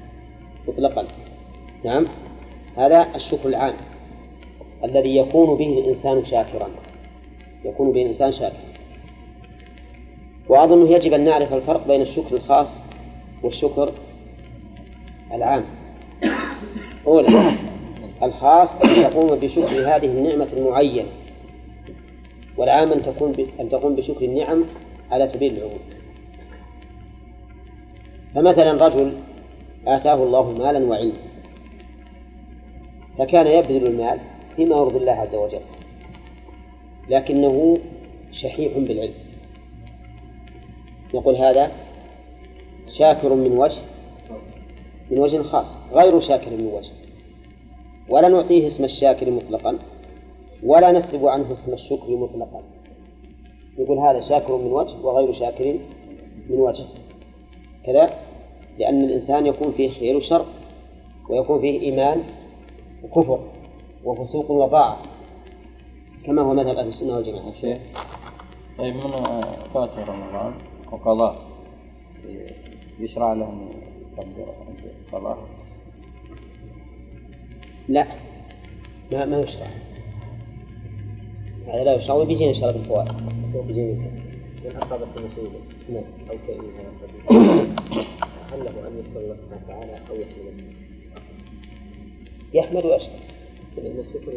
Speaker 6: نعم، هذا الشكر العام الذي يكون به الإنسان شاكرا،
Speaker 1: وأظن يجب أن نعرف الفرق بين الشكر الخاص والشكر العام. أولا الخاص أن تقوم بشكر هذه النعمة المعينة، والعام أن تقوم بشكر النعم على سبيل العموم. فمثلا رجل آتاه الله مالا وعلما، فكان يبذل المال فيما يرضي الله عز وجل، لكنه شحيح بالعلم، نقول هذا شاكر من وجه خاص، غير شاكر من وجه، ولا نعطيه اسم الشاكر مطلقا ولا نسلب عنه اسم الشكر مطلقا، نقول هذا شاكر من وجه وغير شاكر من وجه كذا، لأن الإنسان يكون فيه خير وشر، ويكون فيه إيمان وكفر وفسوق وطاعة، كما هو مذهب أهل السنة والجماعة.
Speaker 2: طيب من فات رمضان وقضاء يشرع لهم يقدر قضاء؟
Speaker 1: لا، ما يشرع، هذا لا يشرع، وبيجينا إن شاء الله بالفوائد.
Speaker 6: من أصابت المصيبة
Speaker 1: نعم.
Speaker 6: أو شيء من هذا هل له أن يشكر الله سبحانه وتعالى أو يحمده؟
Speaker 1: يحمد ويشكر،
Speaker 6: لأن الشكر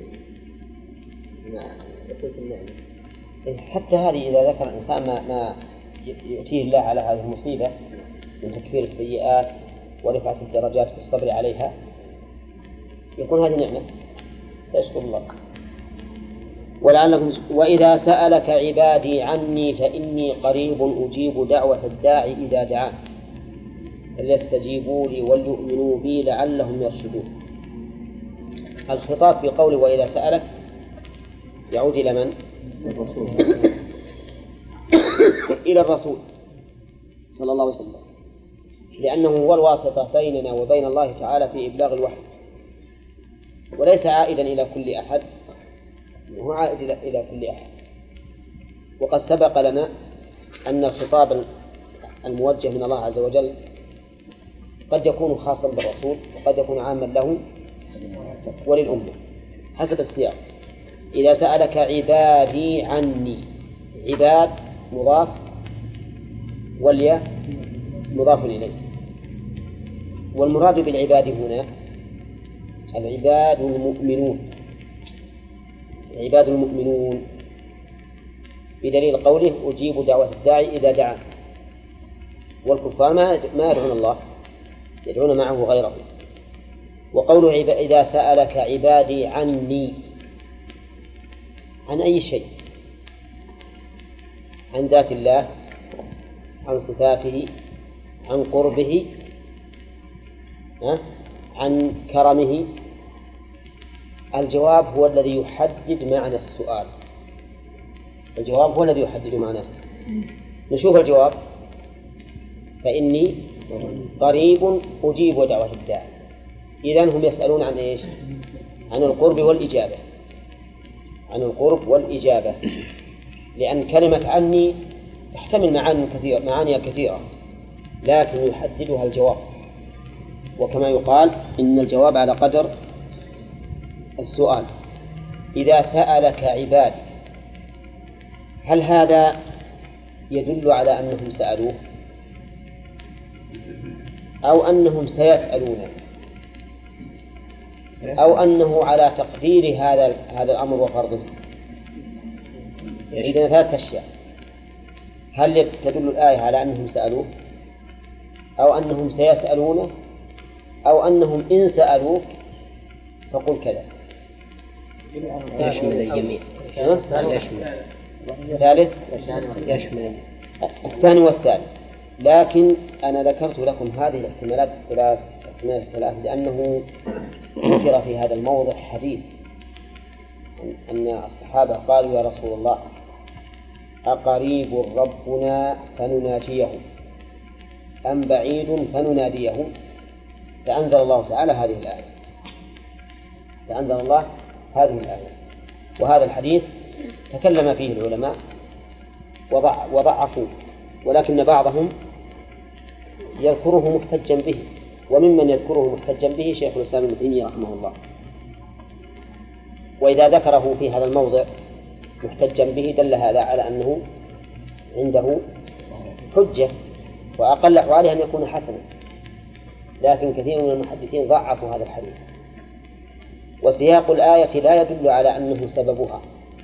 Speaker 6: ما يكون في النعمة.
Speaker 1: حتى هذه إذا ذكر الإنسان ما يؤتيه الله على هذه المصيبة من تكفير السيئات ورفعة الدرجات في الصبر عليها، يكون هذه نعمة فيشكر الله. ولعلكم وإذا سألك عبادي عني فإني قريب أجيب دعوة الداعي إذا دعان فليستجيبوا لي وليؤمنوا بي لعلهم يرشدون. الخطاب في قوله وإذا سألك يعود إلى من؟ إلى الرسول صلى الله عليه وسلم، لأنه هو الواسطة بيننا وبين الله تعالى في إبلاغ الوحي، وليس عائدا إلى كل أحد، هو عائد إلى كل أحد. وقد سبق لنا أن الخطاب الموجه من الله عز وجل قد يكون خاصا بالرسول وقد يكون عاما له وللأمة حسب السياق. إذا سألك عبادي عني، عباد مضاف والياء مضاف إليه، والمراد بالعباد هنا العباد المؤمنون، عباد المؤمنون، بدليل قوله أجيب دعوة الداعي إذا دعا. والكفار ما يدعون الله، يدعون معه غيره. وقوله إذا سألك عبادي عني، عن أي شيء؟ عن ذات الله، عن صفاته، عن قربه، عن كرمه. الجواب هو الذي يحدد معنى السؤال، الجواب هو الذي يحدد معناه. نشوف الجواب: فإني قريب أجيب دعوة الداعي. إذن هم يسألون عن إيش؟ عن القرب والإجابة، عن القرب والإجابة، لأن كلمة عني تحتمل معاني كثيرة، لكن يحددها الجواب. وكما يقال إن الجواب على قدر السؤال. إذا سألك عبادي، هل هذا يدل على أنهم سألوه أو أنهم سيسألون أو أنه على تقدير هذا الأمر وفرضه؟ يريدنا ثلاثة أشياء: هل تدل الآية على أنهم سألوه أو أنهم سيسألونه أو أنهم إن سألوه فقل كذا؟
Speaker 6: يشمل الجميع.
Speaker 1: ثالث
Speaker 6: يشمل
Speaker 1: الثاني والثالث. لكن أنا ذكرت لكم هذه الاحتمالات الثلاث لأنه ذكر في هذا الموضع حديث أن الصحابة قالوا: يا رسول الله، أقريب ربنا فنناجيه أم بعيد فنناديه؟ فأنزل الله تعالى هذه الآية، فأنزل الله هذه الآية. وهذا الحديث تكلم فيه العلماء وضعفوه، ولكن بعضهم يذكره محتجا به، وممن يذكره محتجا به شيخ الإسلام ابن تيمية رحمه الله. وإذا ذكره في هذا الموضع محتجا به دل هذا على أنه عنده
Speaker 6: حجة، وأقل أحواله أن يكون حسنا، لكن كثير من المحدثين ضعفوا هذا الحديث. وسياق الآية لا يدل على أنه سببها،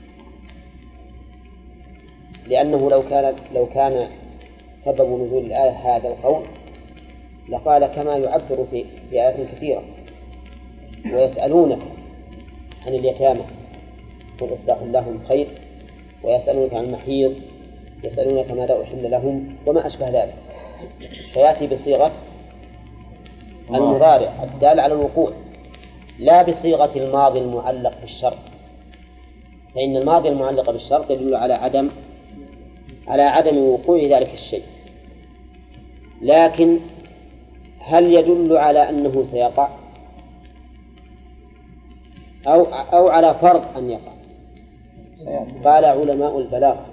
Speaker 6: لأنه لو كان سبب نزول الآية هذا القول لقال كما يعبر في آيات كثيرة: ويسألونك عن اليتامى قل إصلاح لهم خير، ويسألونك عن المحيض، يسألونك ماذا أحل لهم، وما أشبه ذلك، فيأتي بصيغة المضارع الدال على الوقوع، لا بصيغة الماضي المعلق بالشرط، فإن الماضي المعلق بالشرط يدل على عدم وقوع ذلك الشيء. لكن هل يدل على أنه سيقع أو على فرض أن يقع؟ قال علماء البلاغة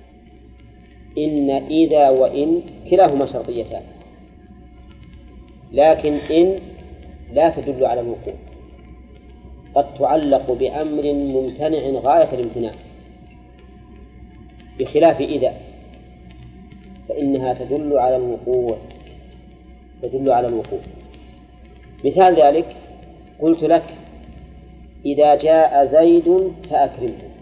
Speaker 6: إن إذا وإن كلاهما شرطيتان، لكن إن لا تدل على الوقوع، قد تعلق بأمر ممتنع غاية الامتناع، بخلاف إذا فإنها تدل على الوقوع. مثال ذلك قلت لك: إذا جاء زيد فأكرمه.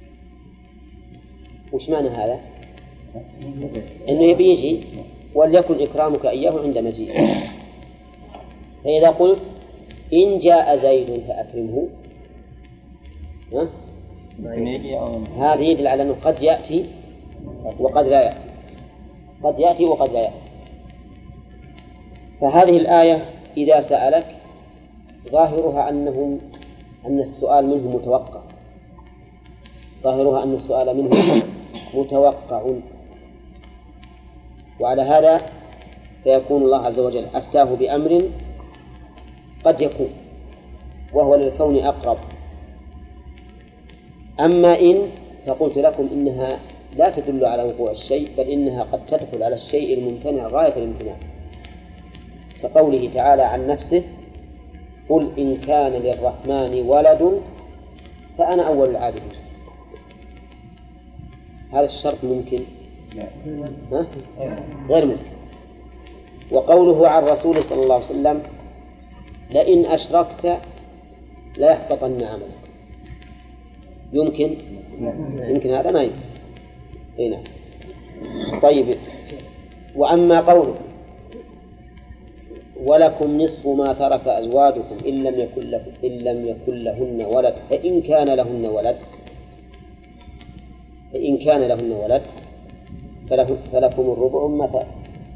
Speaker 6: وش معنى هذا؟ إنه يبي يجي، وليكن إكرامك إياه عند مجيئه. فإذا قلت إن جاء زيد فأكرمه، هذا يدل على أنه قد يأتي وقد لا يأتي، قد يأتي وقد لا يأتي. فهذه الآية إذا سألك ظاهرها أن السؤال منه متوقع، ظاهرها أن السؤال منه متوقع، وعلى هذا فيكون الله عز وجل أفتاه بأمر قد يكون وهو للكون أقرب. أما إن فقلت لكم إنها لا تدل على وقوع الشيء، بل إنها قد تدخل على الشيء الممتنع غاية الامتناع، كقوله تعالى عن نفسه: قل إن كان للرحمن ولد فأنا أول العابدين. هذا الشرط ممكن؟ غير ممكن. وقوله عن رسوله صلى الله عليه وسلم: لئن أشركت ليحبطن عملك. يمكن هذا ما يمكن. هنا طيب. وأما قوله: ولكم نصف ما ترك أزواجكم إن لم يكن لهن ولد فإن كان لهن ولد فلكم الربع متى.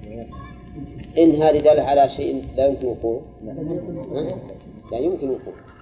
Speaker 6: إن هذه دالة على شيء لا يمكن وقوعه، لا يمكن وقوعه.